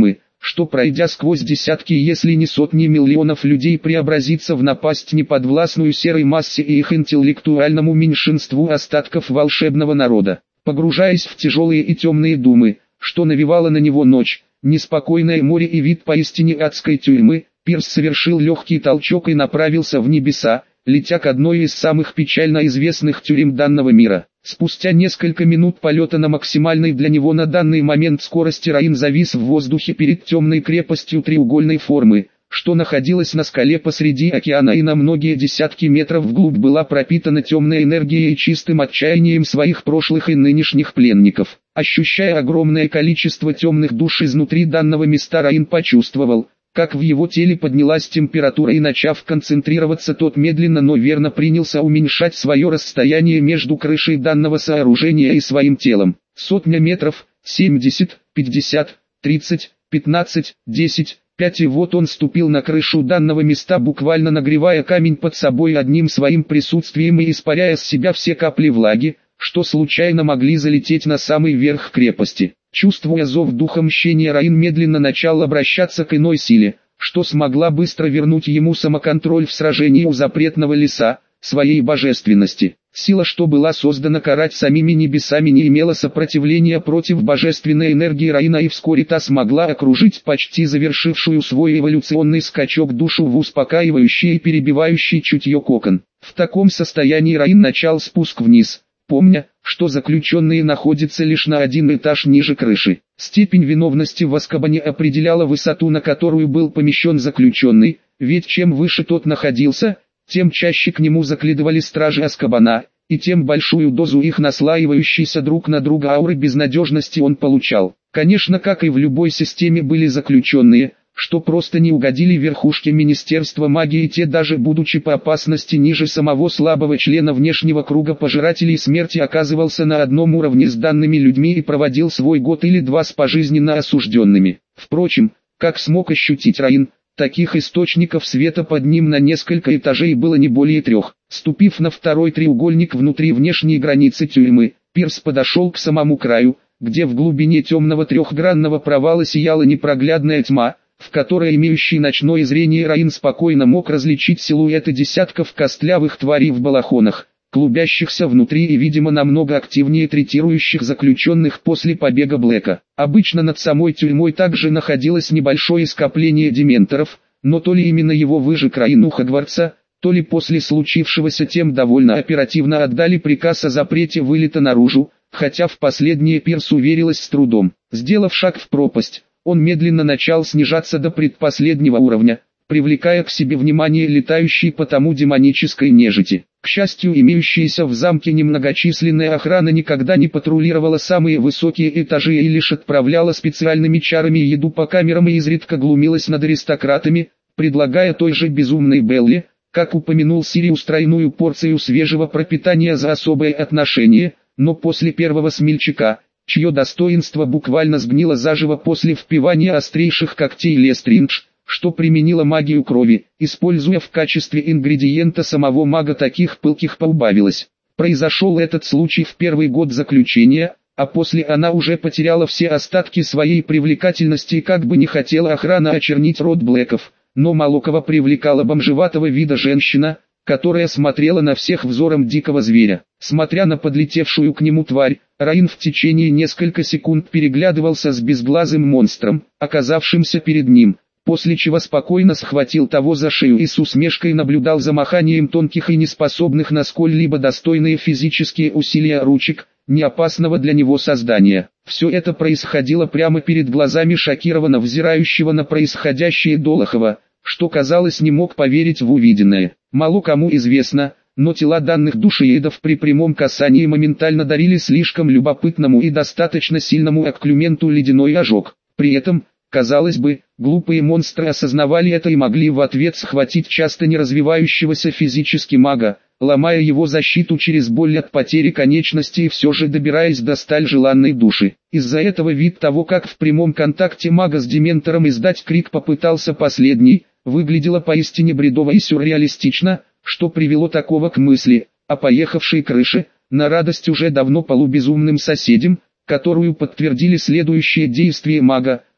что пройдя сквозь десятки, если не сотни миллионов людей, преобразится в напасть неподвластную серой массе и их интеллектуальному меньшинству остатков волшебного народа. Погружаясь в тяжелые и темные думы, что навевала на него ночь, неспокойное море и вид поистине адской тюрьмы, Пирс совершил легкий толчок и направился в небеса, летя к одной из самых печально известных тюрем данного мира. Спустя несколько минут полета на максимальной для него на данный момент скорости Раин завис в воздухе перед темной крепостью треугольной формы, что находилась на скале посреди океана и на многие десятки метров вглубь была пропитана темной энергией и чистым отчаянием своих прошлых и нынешних пленников. Ощущая огромное количество темных душ изнутри данного места, Раин почувствовал, как в его теле поднялась температура, и начав концентрироваться, тот медленно, но верно принялся уменьшать свое расстояние между крышей данного сооружения и своим телом. Сотня метров, семьдесят, пятьдесят, тридцать, пятнадцать, десять, пять, и вот он ступил на крышу данного места, буквально нагревая камень под собой одним своим присутствием и испаряя с себя все капли влаги, что случайно могли залететь на самый верх крепости. Чувствуя зов духа мщения, Раин медленно начал обращаться к иной силе, что смогла быстро вернуть ему самоконтроль в сражении у запретного леса, своей божественности. Сила, что была создана карать самими небесами, не имела сопротивления против божественной энергии Раина, и вскоре та смогла окружить почти завершившую свой эволюционный скачок душу в успокаивающий и перебивающий чутье кокон. В таком состоянии Раин начал спуск вниз, помня, что заключенные находятся лишь на один этаж ниже крыши. Степень виновности в Азкабане определяла высоту, на которую был помещен заключенный, ведь чем выше тот находился, тем чаще к нему заглядывали стражи Азкабана, и тем большую дозу их наслаивающейся друг на друга ауры безнадежности он получал. Конечно, как и в любой системе, были заключенные, что просто не угодили верхушке Министерства магии, и те, даже будучи по опасности ниже самого слабого члена внешнего круга пожирателей смерти, оказывался на одном уровне с данными людьми и проводил свой год или два с пожизненно осужденными. Впрочем, как смог ощутить Раин, таких источников света под ним на несколько этажей было не более трех. Ступив на второй треугольник внутри внешней границы тюрьмы, Пирс подошел к самому краю, где в глубине темного трехгранного провала сияла непроглядная тьма, в которой имеющий ночное зрение Раин спокойно мог различить силуэты десятков костлявых тварей в балахонах, клубящихся внутри и, видимо, намного активнее третирующих заключенных после побега Блэка. Обычно над самой тюрьмой также находилось небольшое скопление дементоров, но то ли именно его выжег Раин у Хогвартса, то ли после случившегося тем довольно оперативно отдали приказ о запрете вылета наружу, хотя в последнее Пирс уверилась с трудом. Сделав шаг в пропасть, он медленно начал снижаться до предпоследнего уровня, привлекая к себе внимание летающей по тому демонической нежити. К счастью, имеющаяся в замке немногочисленная охрана никогда не патрулировала самые высокие этажи и лишь отправляла специальными чарами еду по камерам и изредка глумилась над аристократами, предлагая той же безумной Белле, как упомянул Сириус, тройную порцию свежего пропитания за особое отношение, но после первого смельчака, чье достоинство буквально сгнило заживо после впивания острейших когтей Лестриндж, что применила магию крови, используя в качестве ингредиента самого мага, таких пылких поубавилось. Произошел этот случай в первый год заключения, а после она уже потеряла все остатки своей привлекательности, и как бы не хотела охрана очернить род Блэков, но мало кого привлекала бомжеватого вида женщина, которая смотрела на всех взором дикого зверя. Смотря на подлетевшую к нему тварь, Раин в течение нескольких секунд переглядывался с безглазым монстром, оказавшимся перед ним, после чего спокойно схватил того за шею и с усмешкой наблюдал за маханием тонких и неспособных на сколь-либо достойные физические усилия ручек, неопасного для него создания. Все это происходило прямо перед глазами шокированно взирающего на происходящее Долохова, что, казалось, не мог поверить в увиденное. Мало кому известно, но тела данных душеедов при прямом касании моментально дарили слишком любопытному и достаточно сильному окклюменту ледяной ожог. При этом, казалось бы, глупые монстры осознавали это и могли в ответ схватить часто не развивающегося физически мага, ломая его защиту через боль от потери конечности и все же добираясь до столь желанной души. Из-за этого вид того, как в прямом контакте мага с дементором издать крик попытался последний, выглядело поистине бредово и сюрреалистично, что привело такого к мысли о поехавшей крыше, на радость уже давно полубезумным соседям, которую подтвердили следующие действия мага.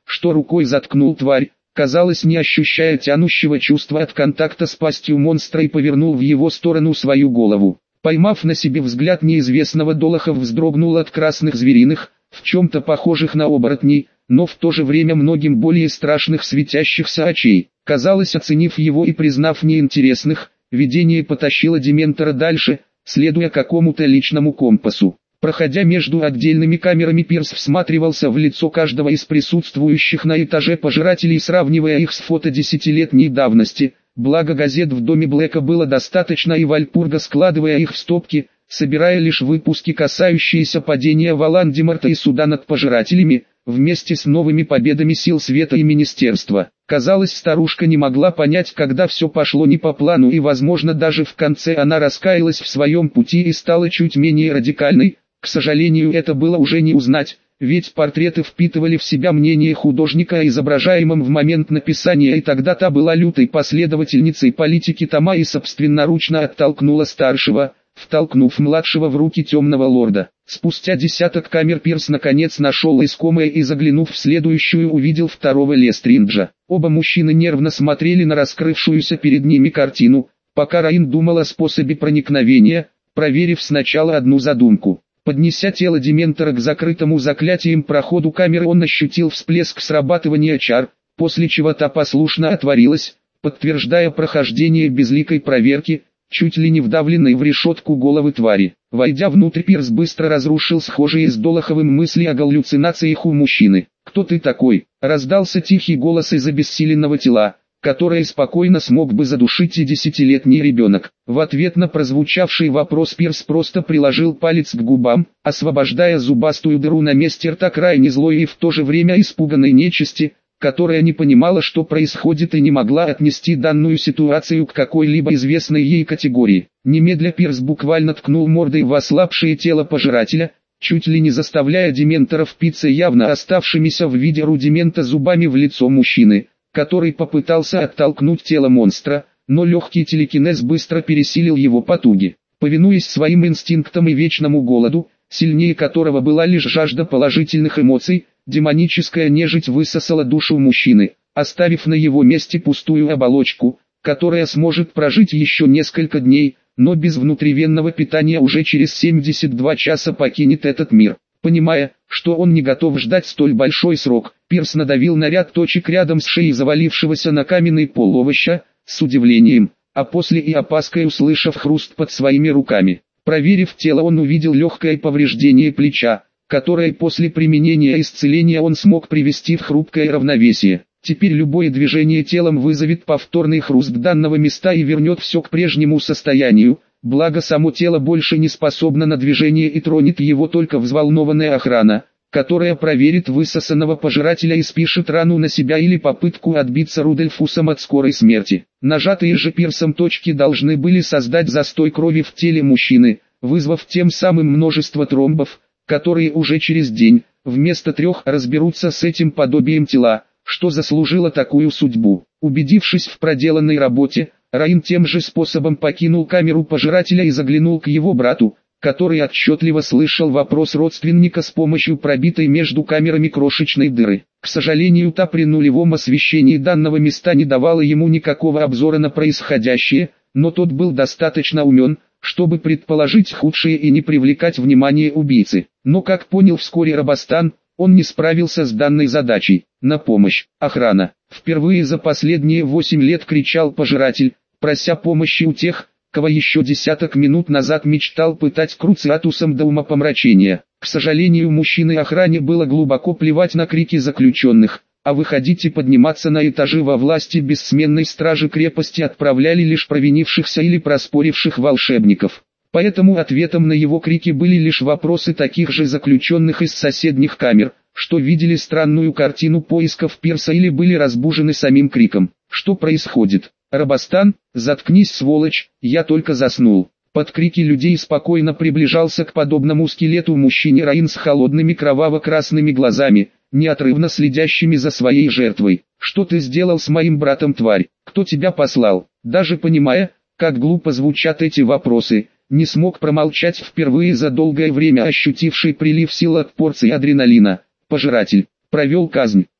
что рукой заткнул тварь, казалось, не ощущая тянущего чувства от контакта с пастью монстра, и повернул в его сторону свою голову. Поймав на себе взгляд неизвестного, Долохов вздрогнул от красных звериных, в чем-то похожих на оборотней, но в то же время многим более страшных светящихся очей. Казалось, оценив его и признав неинтересных, видение потащило Дементора дальше, следуя какому-то личному компасу. Проходя между отдельными камерами, Пирс всматривался в лицо каждого из присутствующих на этаже пожирателей, сравнивая их с фото десятилетней давности. Благо газет в доме Блэка было достаточно, и Вальпурга, складывая их в стопки, собирая лишь выпуски, касающиеся падения Волан-де-Морта и суда над пожирателями, вместе с новыми победами сил света и министерства. Казалось, старушка не могла понять, когда все пошло не по плану, и возможно даже в конце она раскаялась в своем пути и стала чуть менее радикальной. К сожалению, это было уже не узнать, ведь портреты впитывали в себя мнение художника о изображаемом в момент написания, и тогда та была лютой последовательницей политики Тома и собственноручно оттолкнула старшего, втолкнув младшего в руки темного лорда. Спустя десяток камер Пирс наконец нашел искомое и, заглянув в следующую, увидел второго Лестринджа. Оба мужчины нервно смотрели на раскрывшуюся перед ними картину, пока Раин думал о способе проникновения, проверив сначала одну задумку. Поднеся тело Дементора к закрытому заклятием проходу камеры, он ощутил всплеск срабатывания чар, после чего та послушно отворилась, подтверждая прохождение безликой проверки, чуть ли не вдавленной в решетку головы твари. Войдя внутрь, Пирс быстро разрушил схожие с Долоховым мысли о галлюцинациях у мужчины. «Кто ты такой?» — раздался тихий голос из обессиленного тела, которое спокойно смог бы задушить и десятилетний ребенок. В ответ на прозвучавший вопрос Пирс просто приложил палец к губам, освобождая зубастую дыру на месте рта крайне злой и в то же время испуганной нечисти, которая не понимала, что происходит, и не могла отнести данную ситуацию к какой-либо известной ей категории. Немедля Пирс буквально ткнул мордой в ослабшее тело пожирателя, чуть ли не заставляя Дементора впиться явно оставшимися в виде рудимента зубами в лицо мужчины, который попытался оттолкнуть тело монстра, но легкий телекинез быстро пересилил его потуги. Повинуясь своим инстинктам и вечному голоду, сильнее которого была лишь жажда положительных эмоций, демоническая нежить высосала душу мужчины, оставив на его месте пустую оболочку, которая сможет прожить еще несколько дней, но без внутривенного питания уже через семьдесят два часа покинет этот мир. Понимая, что он не готов ждать столь большой срок, Пирс надавил на ряд точек рядом с шеей завалившегося на каменный пол овоща, с удивлением, а после и опаской услышав хруст под своими руками. Проверив тело, он увидел легкое повреждение плеча, которое после применения исцеления он смог привести в хрупкое равновесие. Теперь любое движение телом вызовет повторный хруст данного места и вернет все к прежнему состоянию, благо само тело больше не способно на движение и тронет его только взволнованная охрана, которая проверит высосанного пожирателя и спишет рану на себя или попытку отбиться Рудольфусом от скорой смерти. Нажатые же Пирсом точки должны были создать застой крови в теле мужчины, вызвав тем самым множество тромбов, которые уже через день, вместо трех, разберутся с этим подобием тела, что заслужило такую судьбу. Убедившись в проделанной работе, Раин тем же способом покинул камеру пожирателя и заглянул к его брату, который отчетливо слышал вопрос родственника с помощью пробитой между камерами крошечной дыры. К сожалению, та при нулевом освещении данного места не давала ему никакого обзора на происходящее, но тот был достаточно умен, чтобы предположить худшее и не привлекать внимание убийцы. Но, как понял вскоре Робостан, он не справился с данной задачей. На помощь, охрана. Впервые за последние восемь лет кричал пожиратель, прося помощи у тех, кого еще десяток минут назад мечтал пытать круциатусом до умопомрачения. К сожалению, мужчины охране было глубоко плевать на крики заключенных, а выходить и подниматься на этажи во власти бессменной стражи крепости отправляли лишь провинившихся или проспоривших волшебников. Поэтому ответом на его крики были лишь вопросы таких же заключенных из соседних камер, что видели странную картину поисков Пирса или были разбужены самим криком. Что происходит? Робостан, заткнись, сволочь, я только заснул. Под крики людей спокойно приближался к подобному скелету мужчине Раин с холодными кроваво-красными глазами, неотрывно следящими за своей жертвой. Что ты сделал с моим братом, тварь? Кто тебя послал? Даже понимая, как глупо звучат эти вопросы, не смог промолчать впервые за долгое время ощутивший прилив сил от порции адреналина. Пожиратель провел казнь.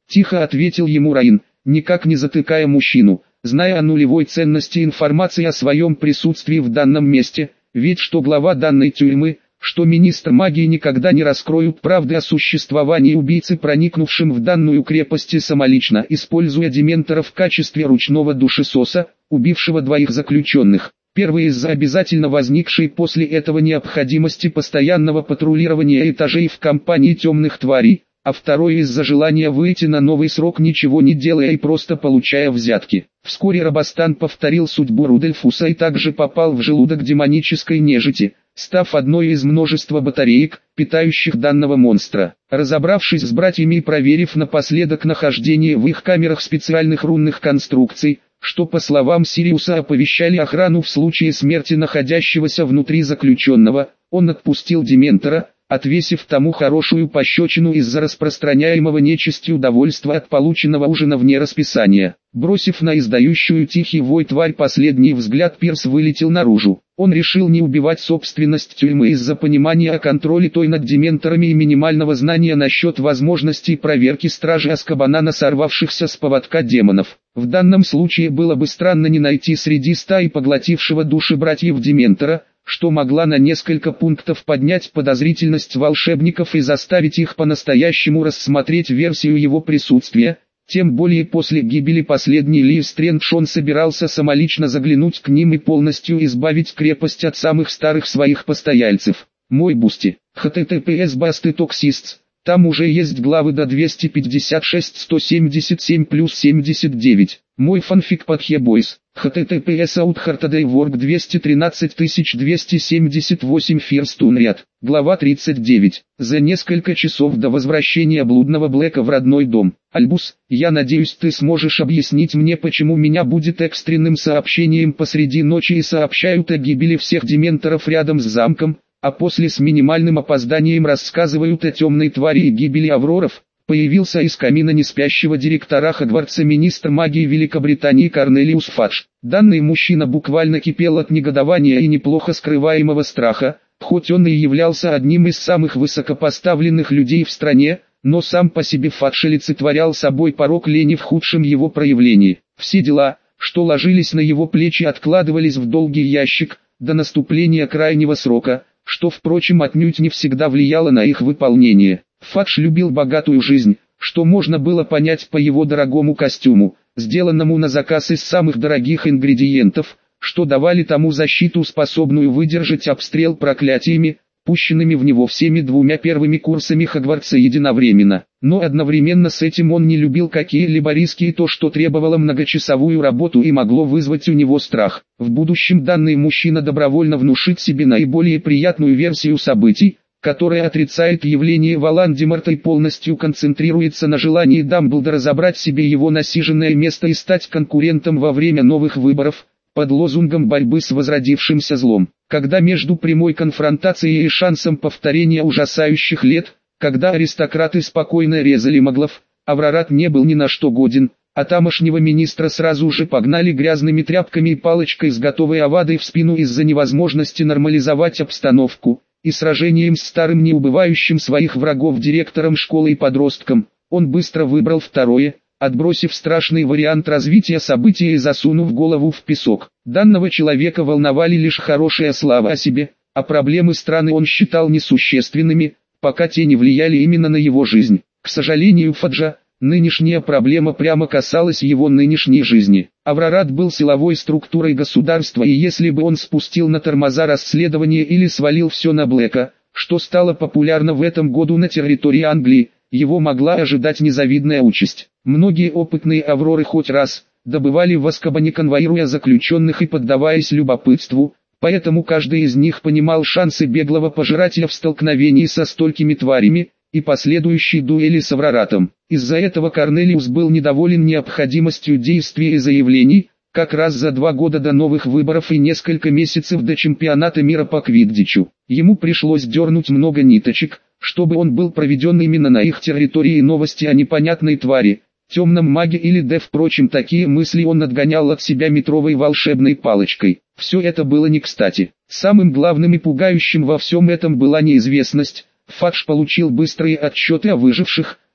Тихо ответил ему Раин, никак не затыкая мужчину, зная о нулевой ценности информации о своем присутствии в данном месте, ведь что глава данной тюрьмы, что министр магии никогда не раскроют правды о существовании убийцы, проникнувшим в данную крепость самолично, используя дементора в качестве ручного душесоса, убившего двоих заключенных. Первый из-за обязательно возникшей после этого необходимости постоянного патрулирования этажей в компании темных тварей, а второй из-за желания выйти на новый срок, ничего не делая и просто получая взятки. Вскоре Робостан повторил судьбу Рудольфуса и также попал в желудок демонической нежити, став одной из множества батареек, питающих данного монстра. Разобравшись с братьями и проверив напоследок нахождение в их камерах специальных рунных конструкций, что по словам Сириуса оповещали охрану в случае смерти находящегося внутри заключенного, он отпустил дементора, отвесив тому хорошую пощечину из-за распространяемого нечистью удовольствия от полученного ужина вне расписания. Бросив на издающую тихий вой тварь последний взгляд, Пирс вылетел наружу. Он решил не убивать собственность тюрьмы из-за понимания о контроле той над дементорами и минимального знания насчет возможностей проверки стражи Азкабана на сорвавшихся с поводка демонов. В данном случае было бы странно не найти среди стаи поглотившего души братьев дементора, что могла на несколько пунктов поднять подозрительность волшебников и заставить их по-настоящему рассмотреть версию его присутствия. Тем более после гибели последней Ли Стрэндж он собирался самолично заглянуть к ним и полностью избавить крепость от самых старых своих постояльцев. Мой Бусти, эйч ти ти пи эс Басты Токсиsts, там уже есть главы до двести пятьдесят шесть сто семьдесят семь плюс семьдесят девять. Мой фанфик под Хебойс, эйч ти ти пи эс Outhheartedaywork двести тринадцать тысяч двести семьдесят восемь First Unread, глава тридцать девять. За несколько часов до возвращения блудного Блэка в родной дом. Альбус, я надеюсь, ты сможешь объяснить мне, почему меня будет экстренным сообщением посреди ночи и сообщают о гибели всех дементоров рядом с замком, а после с минимальным опозданием рассказывают о темной твари и гибели Авроров. Появился из камина неспящего директора Хогвартса министр магии Великобритании Корнелиус Фадж. Данный мужчина буквально кипел от негодования и неплохо скрываемого страха, хоть он и являлся одним из самых высокопоставленных людей в стране, но сам по себе Фадж олицетворял собой порок лени в худшем его проявлении. Все дела, что ложились на его плечи, откладывались в долгий ящик, до наступления крайнего срока, что, впрочем, отнюдь не всегда влияло на их выполнение. Фадж любил богатую жизнь, что можно было понять по его дорогому костюму, сделанному на заказ из самых дорогих ингредиентов, что давали тому защиту, способную выдержать обстрел проклятиями, пущенными в него всеми двумя первыми курсами Хогвартса единовременно. Но одновременно с этим он не любил какие-либо риски и то, что требовало многочасовую работу и могло вызвать у него страх. В будущем данный мужчина добровольно внушит себе наиболее приятную версию событий, которая отрицает явление Волан-де-Морта и полностью концентрируется на желании Дамблдора забрать себе его насиженное место и стать конкурентом во время новых выборов, под лозунгом борьбы с возродившимся злом. Когда между прямой конфронтацией и шансом повторения ужасающих лет, когда аристократы спокойно резали маглов, Аврорат не был ни на что годен, а тамошнего министра сразу же погнали грязными тряпками и палочкой с готовой овадой в спину из-за невозможности нормализовать обстановку, и сражением с старым неубывающим своих врагов директором школы и подростком, он быстро выбрал второе, отбросив страшный вариант развития событий и засунув голову в песок. Данного человека волновали лишь хорошая слава о себе, а проблемы страны он считал несущественными, пока те не влияли именно на его жизнь. К сожалению Фаджа, нынешняя проблема прямо касалась его нынешней жизни. Аврорат был силовой структурой государства, и если бы он спустил на тормоза расследование или свалил все на Блэка, что стало популярно в этом году на территории Англии, его могла ожидать незавидная участь. Многие опытные Авроры хоть раз добывали в Азкабане, конвоируя заключенных и поддаваясь любопытству, поэтому каждый из них понимал шансы беглого пожирателя в столкновении со столькими тварями и последующей дуэли с Авроратом. Из-за этого Корнелиус был недоволен необходимостью действий и заявлений, как раз за два года до новых выборов и несколько месяцев до чемпионата мира по квиддичу. Ему пришлось дернуть много ниточек, чтобы он был проведен именно на их территории, и новости о непонятной твари, темном маге или да, впрочем, такие мысли он отгонял от себя метровой волшебной палочкой. Все это было не кстати. Самым главным и пугающим во всем этом была неизвестность. Фадж получил быстрые отчеты о выживших,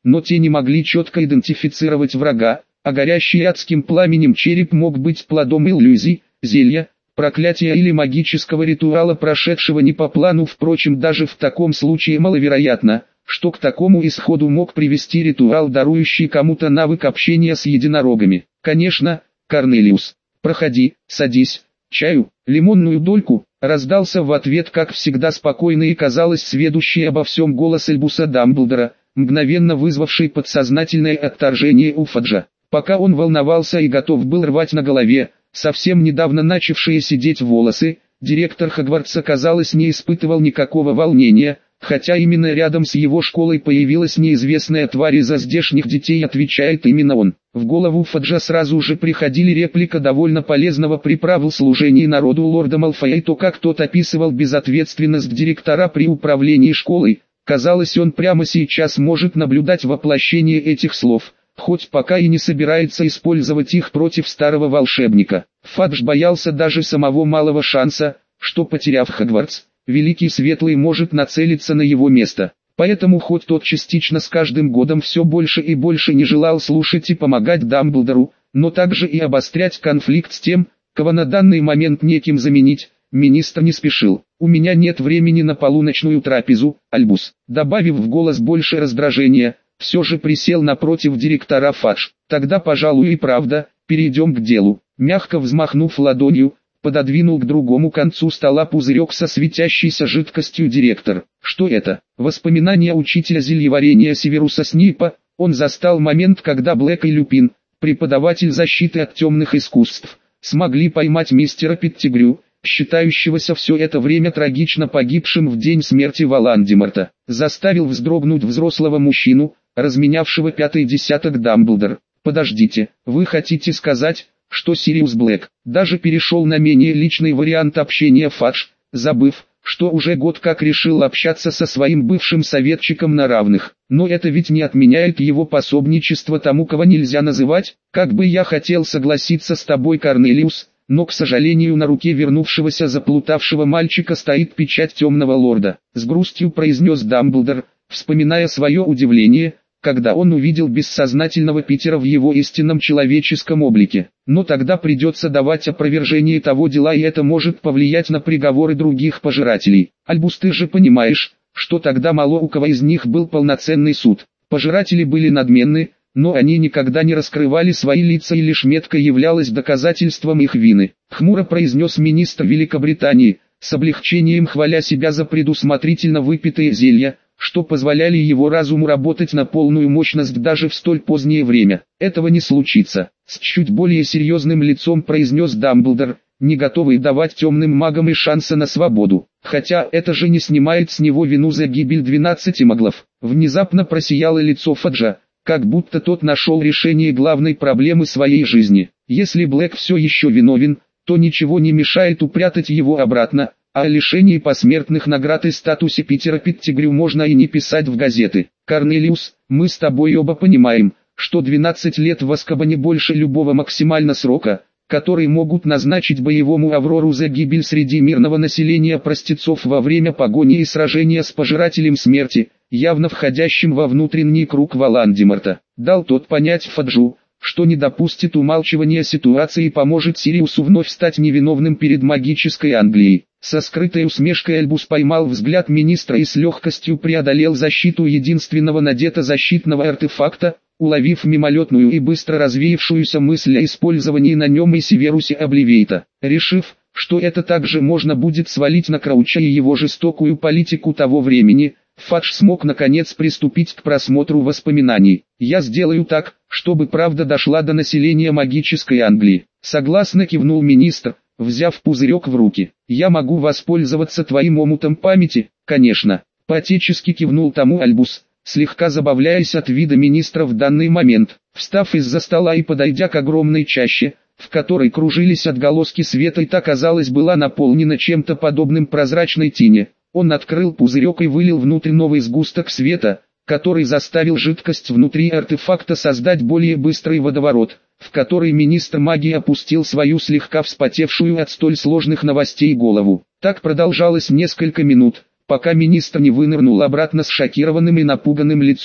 но те не могли четко идентифицировать врага, а горящий адским пламенем череп мог быть плодом иллюзий, зелья, проклятия или магического ритуала, прошедшего не по плану. Впрочем, даже в таком случае маловероятно, что к такому исходу мог привести ритуал, дарующий кому-то навык общения с единорогами. «Конечно, Корнелиус, проходи, садись, чаю, лимонную дольку», раздался в ответ, как всегда, спокойный и, казалось, сведущий обо всем голос Альбуса Дамблдора, мгновенно вызвавший подсознательное отторжение у Фаджа. Пока он волновался и готов был рвать на голове совсем недавно начавшие сидеть волосы, директор Хогвартса, казалось, не испытывал никакого волнения, хотя именно рядом с его школой появилась неизвестная тварь, и за здешних детей отвечает именно он. В голову Фаджа сразу же приходили реплика довольно полезного при правил служении народу лорда Малфоя и то, как тот описывал безответственность директора при управлении школой. Казалось, он прямо сейчас может наблюдать воплощение этих слов, хоть пока и не собирается использовать их против старого волшебника. Фадж боялся даже самого малого шанса, что, потеряв Хогвартс, Великий Светлый может нацелиться на его место. Поэтому хоть тот частично с каждым годом все больше и больше не желал слушать и помогать Дамблдору, но также и обострять конфликт с тем, кого на данный момент неким заменить, министр не спешил. «У меня нет времени на полуночную трапезу, Альбус», добавив в голос больше раздражения, все же присел напротив директора Фадж. «Тогда, пожалуй, и правда, перейдем к делу». Мягко взмахнув ладонью, пододвинул к другому концу стола пузырек со светящейся жидкостью директор. Что это? Воспоминания учителя зельеварения Северуса Снейпа. Он застал момент, когда Блэк и Люпин, преподаватель защиты от темных искусств, смогли поймать мистера Петтигрю, считающегося все это время трагично погибшим в день смерти Волан-де-Морта. Заставил вздрогнуть взрослого мужчину, разменявшего пятый десяток Дамблдор. «Подождите, вы хотите сказать, что Сириус Блэк даже перешел на менее личный вариант общения?» Фадж, забыв, что уже год как решил общаться со своим бывшим советчиком на равных. «Но это ведь не отменяет его пособничество тому, кого нельзя называть. Как бы я хотел согласиться с тобой, Корнелиус, но, к сожалению, на руке вернувшегося заплутавшего мальчика стоит печать темного лорда», с грустью произнес Дамблдор, вспоминая свое удивление, когда он увидел бессознательного Питера в его истинном человеческом облике. «Но тогда придется давать опровержение того дела, и это может повлиять на приговоры других пожирателей. Альбус, ты же понимаешь, что тогда мало у кого из них был полноценный суд. Пожиратели были надменны, но они никогда не раскрывали свои лица, и лишь метка являлась доказательством их вины», хмуро произнес министр Великобритании, с облегчением хваля себя за предусмотрительно выпитые зелья, что позволяли его разуму работать на полную мощность даже в столь позднее время. «Этого не случится», с чуть более серьезным лицом произнес Дамблдор, не готовый давать темным магам и шанса на свободу. «Хотя это же не снимает с него вину за гибель двенадцати маглов». Внезапно просияло лицо Фаджа, как будто тот нашел решение главной проблемы своей жизни. Если Блэк все еще виновен, то ничего не мешает упрятать его обратно, а о лишении посмертных наград и статусе Питера Петтигрю можно и не писать в газеты. «Корнелиус, мы с тобой оба понимаем, что двенадцать лет в Азкабане больше любого максимально срока, который могут назначить боевому Аврору за гибель среди мирного населения простецов во время погони и сражения с пожирателем смерти, явно входящим во внутренний круг Волан-де-Морта». Дал тот понять Фаджу, что не допустит умалчивания ситуации и поможет Сириусу вновь стать невиновным перед магической Англией. Со скрытой усмешкой Альбус поймал взгляд министра и с легкостью преодолел защиту единственного надето защитного артефакта, уловив мимолетную и быстро развеявшуюся мысль о использовании на нем и Северусе Обливейта. Решив, что это также можно будет свалить на Крауча и его жестокую политику того времени, Фадж смог наконец приступить к просмотру воспоминаний. «Я сделаю так, чтобы правда дошла до населения магической Англии», согласно кивнул министр, взяв пузырек в руки. «Я могу воспользоваться твоим омутом памяти?» «Конечно», по-отечески кивнул тому Альбус, слегка забавляясь от вида министра в данный момент. Встав из-за стола и подойдя к огромной чаще, в которой кружились отголоски света и та, казалось, была наполнена чем-то подобным прозрачной тени, он открыл пузырек и вылил внутрь новый сгусток света, который заставил жидкость внутри артефакта создать более быстрый водоворот, в который министр магии опустил свою слегка вспотевшую от столь сложных новостей голову. Так продолжалось несколько минут, пока министр не вынырнул обратно с шокированным и напуганным лицом.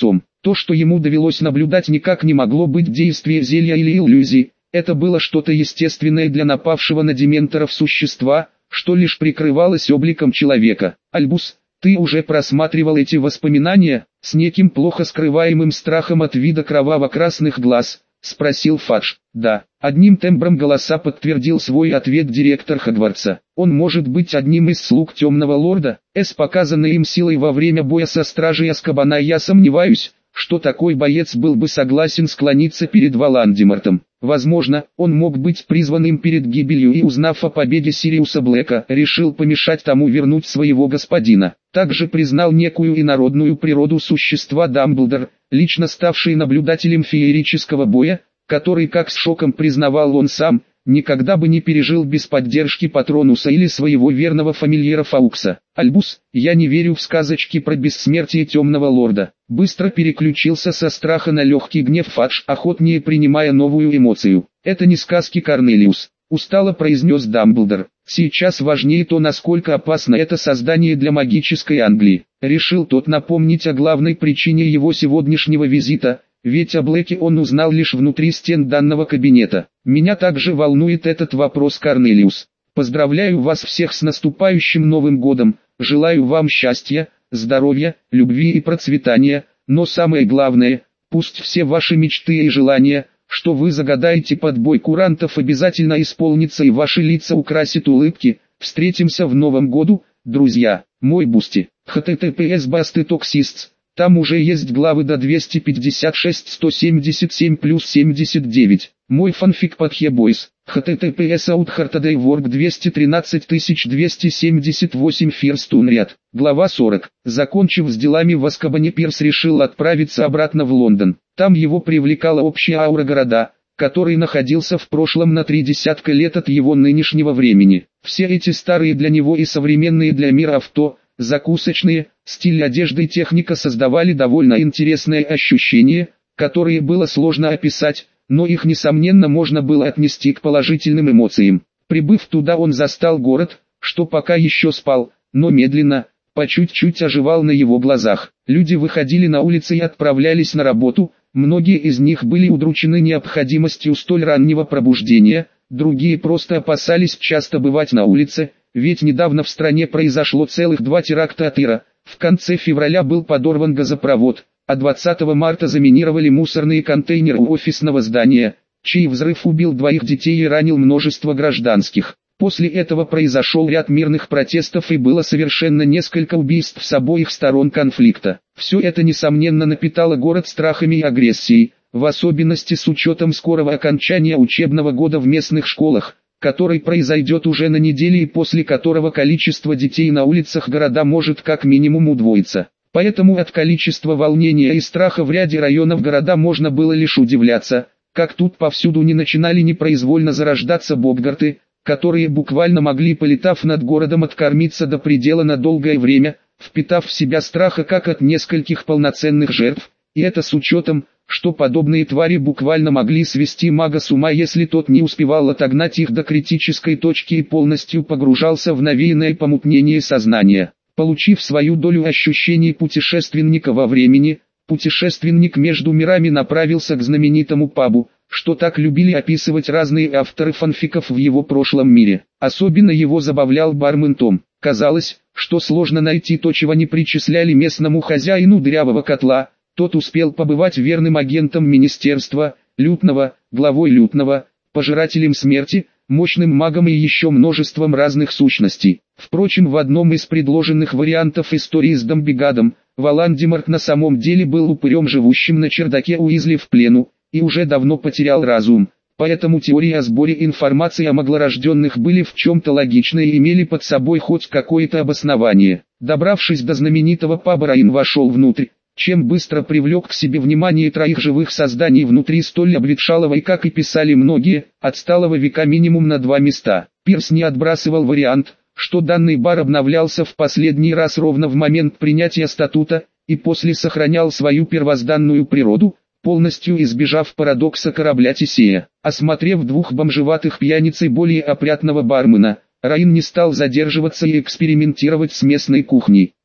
То, что ему довелось наблюдать, никак не могло быть действие зелья или иллюзии. Это было что-то естественное для напавшего на дементоров существа, что лишь прикрывалось обликом человека. «Альбус, ты уже просматривал эти воспоминания?» С неким плохо скрываемым страхом от вида кроваво-красных глаз, спросил Фадж. «Да», — одним тембром голоса подтвердил свой ответ директор Хогвартса. «Он может быть одним из слуг Темного Лорда, с показанной им силой во время боя со Стражей Азкабана. Я сомневаюсь, что такой боец был бы согласен склониться перед Волан-де-Мортом. Возможно, он мог быть призван им перед гибелью и, узнав о победе Сириуса Блэка, решил помешать тому вернуть своего господина. Также признал некую инородную природу существа Дамблдор, лично ставший наблюдателем феерического боя, который, как с шоком признавал он сам, никогда бы не пережил без поддержки Патронуса или своего верного фамильяра Фаукса. Альбус, я не верю в сказочки про бессмертие Темного Лорда». Быстро переключился со страха на легкий гнев Фадж, охотнее принимая новую эмоцию. «Это не сказки, Корнелиус», — устало произнес Дамблдор. «Сейчас важнее то, насколько опасно это создание для магической Англии». Решил тот напомнить о главной причине его сегодняшнего визита, ведь о Блэке он узнал лишь внутри стен данного кабинета. «Меня также волнует этот вопрос, Корнелиус. Поздравляю вас всех с наступающим Новым годом, желаю вам счастья, здоровья, любви и процветания, но самое главное, пусть все ваши мечты и желания, что вы загадаете под бой курантов, обязательно исполнится и ваши лица украсит улыбки. Встретимся в Новом году, друзья. Мой Бусти. эйч ти ти пи эс Басты Токсистс. Там уже есть главы до двести пятьдесят шесть сто семьдесят семь плюс семьдесят девять. Мой фанфик под Хебойс. эйч ти ти пи эс Outhheartedaywork двести тринадцать тысяч двести семьдесят восемь First Unread. Глава сорок. Закончив с делами в Азкабане, Пирс решил отправиться обратно в Лондон. Там его привлекала общая аура города, который находился в прошлом на три десятка лет от его нынешнего времени. Все эти старые для него и современные для мира авто, закусочные, стиль одежды и техника создавали довольно интересное ощущение, которое было сложно описать, но их несомненно можно было отнести к положительным эмоциям. Прибыв туда, он застал город, что пока еще спал, но медленно, по чуть-чуть оживал на его глазах. Люди выходили на улицы и отправлялись на работу, многие из них были удручены необходимостью столь раннего пробуждения, другие просто опасались часто бывать на улице, ведь недавно в стране произошло целых два теракта от Ира. В конце февраля был подорван газопровод, а двадцатого марта заминировали мусорные контейнеры у офисного здания, чей взрыв убил двоих детей и ранил множество гражданских. После этого произошел ряд мирных протестов и было совершено несколько убийств с обоих сторон конфликта. Все это несомненно напитало город страхами и агрессией, в особенности с учетом скорого окончания учебного года в местных школах, который произойдет уже на неделе и после которого количество детей на улицах города может как минимум удвоиться. Поэтому от количества волнения и страха в ряде районов города можно было лишь удивляться, как тут повсюду не начинали непроизвольно зарождаться бобгарты, которые буквально могли, полетав над городом, откормиться до предела на долгое время, впитав в себя страха как от нескольких полноценных жертв, и это с учетом, что подобные твари буквально могли свести мага с ума, если тот не успевал отогнать их до критической точки и полностью погружался в навеянное помутнение сознания. Получив свою долю ощущений путешественника во времени, путешественник между мирами направился к знаменитому пабу, что так любили описывать разные авторы фанфиков в его прошлом мире. Особенно его забавлял бармен Том. Казалось, что сложно найти то, чего не причисляли местному хозяину дырявого котла. Тот успел побывать верным агентом Министерства, Лютного, главой Лютного, пожирателем смерти, мощным магом и еще множеством разных сущностей. Впрочем, в одном из предложенных вариантов истории с Дамбигадом, Волан-де-Морт на самом деле был упырем, живущим на чердаке Уизли в плену, и уже давно потерял разум. Поэтому теории о сборе информации о маглорожденных были в чем-то логичны и имели под собой хоть какое-то обоснование. Добравшись до знаменитого паба, Райан вошел внутрь, чем быстро привлек к себе внимание троих живых созданий внутри столь обветшалого и, как и писали многие, отсталого века минимум на два места. Пирс не отбрасывал вариант, что данный бар обновлялся в последний раз ровно в момент принятия статута, и после сохранял свою первозданную природу, полностью избежав парадокса корабля Тесея. Осмотрев двух бомжеватых пьяниц и более опрятного бармена, Райан не стал задерживаться и экспериментировать с местной кухней.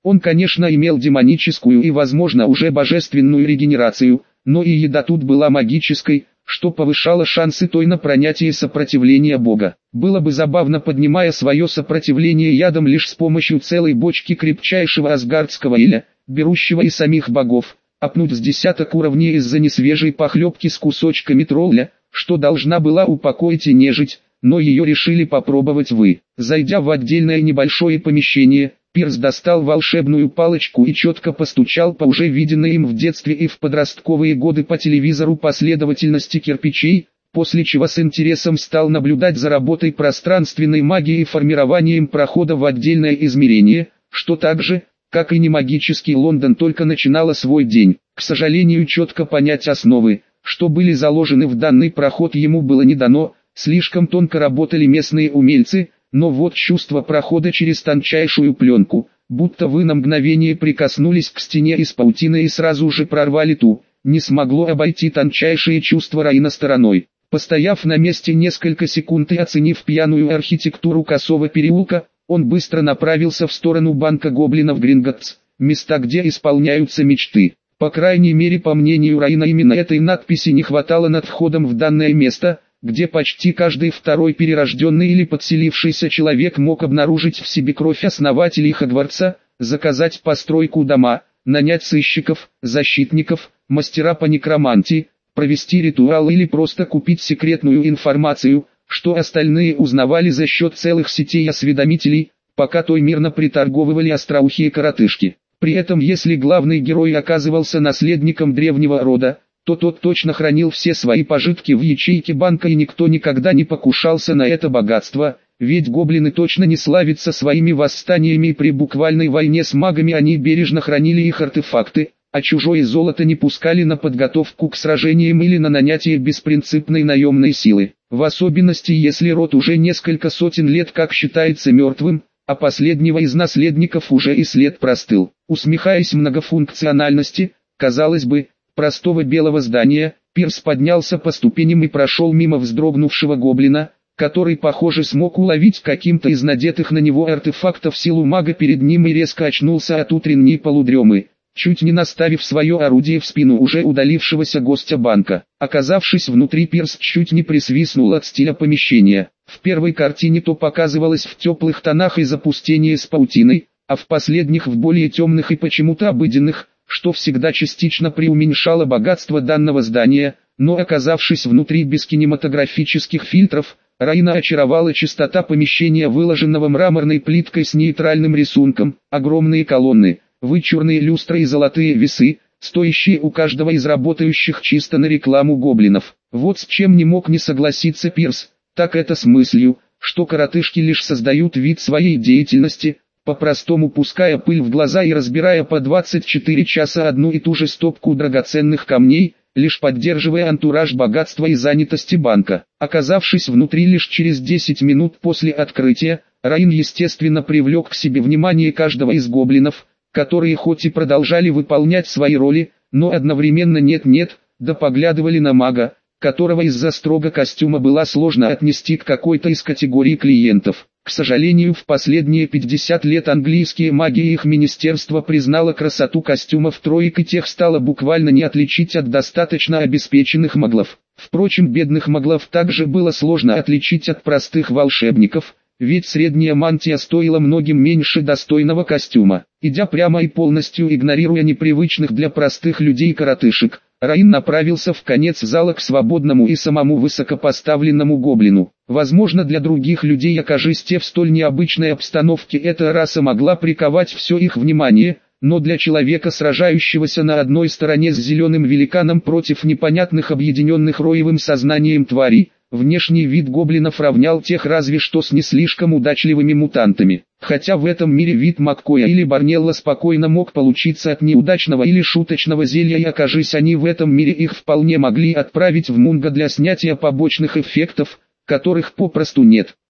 Он, конечно, имел демоническую и, возможно, уже божественную регенерацию, но и еда тут была магической, что повышало шансы той на пронятие сопротивления Бога. Было бы забавно, поднимая свое сопротивление ядом лишь с помощью целой бочки крепчайшего асгардского иля, берущего и самих богов, опнуть с десяток уровней из-за несвежей похлебки с кусочками тролля, что должна была упокоить и нежить, но ее решили попробовать вы. Зайдя в отдельное небольшое помещение, Пирс достал волшебную палочку и четко постучал по уже виденной им в детстве и в подростковые годы по телевизору последовательности кирпичей, после чего с интересом стал наблюдать за работой пространственной магии и формированием прохода в отдельное измерение, что так же, как и не магический Лондон, только начинала свой день. К сожалению, четко понять основы, что были заложены в данный проход, ему было не дано, слишком тонко работали местные умельцы, но вот чувство прохода через тончайшую пленку, будто вы на мгновение прикоснулись к стене из паутины и сразу же прорвали ту, не смогло обойти тончайшее чувство Раина стороной. Постояв на месте несколько секунд и оценив пьяную архитектуру косого переулка, он быстро направился в сторону банка гоблинов Гринготтс, места, где исполняются мечты. По крайней мере, по мнению Раина, именно этой надписи не хватало над входом в данное место, где почти каждый второй перерожденный или подселившийся человек мог обнаружить в себе кровь основателей Хогвартса, заказать постройку дома, нанять сыщиков, защитников, мастера по некромантии, провести ритуал или просто купить секретную информацию, что остальные узнавали за счет целых сетей осведомителей, пока той мирно приторговывали остроухие коротышки. При этом, если главный герой оказывался наследником древнего рода, то тот точно хранил все свои пожитки в ячейке банка, и никто никогда не покушался на это богатство, ведь гоблины точно не славятся своими восстаниями, и при буквальной войне с магами они бережно хранили их артефакты, а чужое золото не пускали на подготовку к сражениям или на нанятие беспринципной наемной силы. В особенности, если род уже несколько сотен лет как считается мертвым, а последнего из наследников уже и след простыл. Усмехаясь многофункциональности, казалось бы, простого белого здания, Пирс поднялся по ступеням и прошел мимо вздрогнувшего гоблина, который, похоже, смог уловить каким-то из надетых на него артефактов силу мага перед ним и резко очнулся от утренней полудремы, чуть не наставив свое орудие в спину уже удалившегося гостя банка. Оказавшись внутри, Пирс чуть не присвистнул от стиля помещения. В первой картине то показывалось в теплых тонах и запустение с паутиной, а в последних в более темных и почему-то обыденных, что всегда частично преуменьшало богатство данного здания, но оказавшись внутри без кинематографических фильтров, Раина очаровала чистота помещения, выложенного мраморной плиткой с нейтральным рисунком, огромные колонны, вычурные люстры и золотые весы, стоящие у каждого из работающих чисто на рекламу гоблинов. Вот с чем не мог не согласиться Пирс, так это с мыслью, что коротышки лишь создают вид своей деятельности, по-простому пуская пыль в глаза и разбирая по двадцать четыре часа одну и ту же стопку драгоценных камней, лишь поддерживая антураж богатства и занятости банка. Оказавшись внутри лишь через десять минут после открытия, Раин естественно привлек к себе внимание каждого из гоблинов, которые хоть и продолжали выполнять свои роли, но одновременно нет-нет, да поглядывали на мага, которого из-за строго костюма было сложно отнести к какой-то из категорий клиентов. К сожалению, в последние пятьдесят лет английские маги и их министерство признало красоту костюмов троек, и тех стало буквально не отличить от достаточно обеспеченных маглов. Впрочем, бедных маглов также было сложно отличить от простых волшебников, ведь средняя мантия стоила многим меньше достойного костюма. Идя прямо и полностью игнорируя непривычных для простых людей коротышек, Раин направился в конец зала к свободному и самому высокопоставленному гоблину. Возможно, для других людей, окажись те в столь необычной обстановке, эта раса могла приковать все их внимание, но для человека, сражающегося на одной стороне с зеленым великаном против непонятных объединенных роевым сознанием тварей, внешний вид гоблинов равнял тех разве что с не слишком удачливыми мутантами. Хотя в этом мире вид Маккоя или Барнелла спокойно мог получиться от неудачного или шуточного зелья, и окажись они в этом мире, их вполне могли отправить в Мунго для снятия побочных эффектов, которых попросту нет.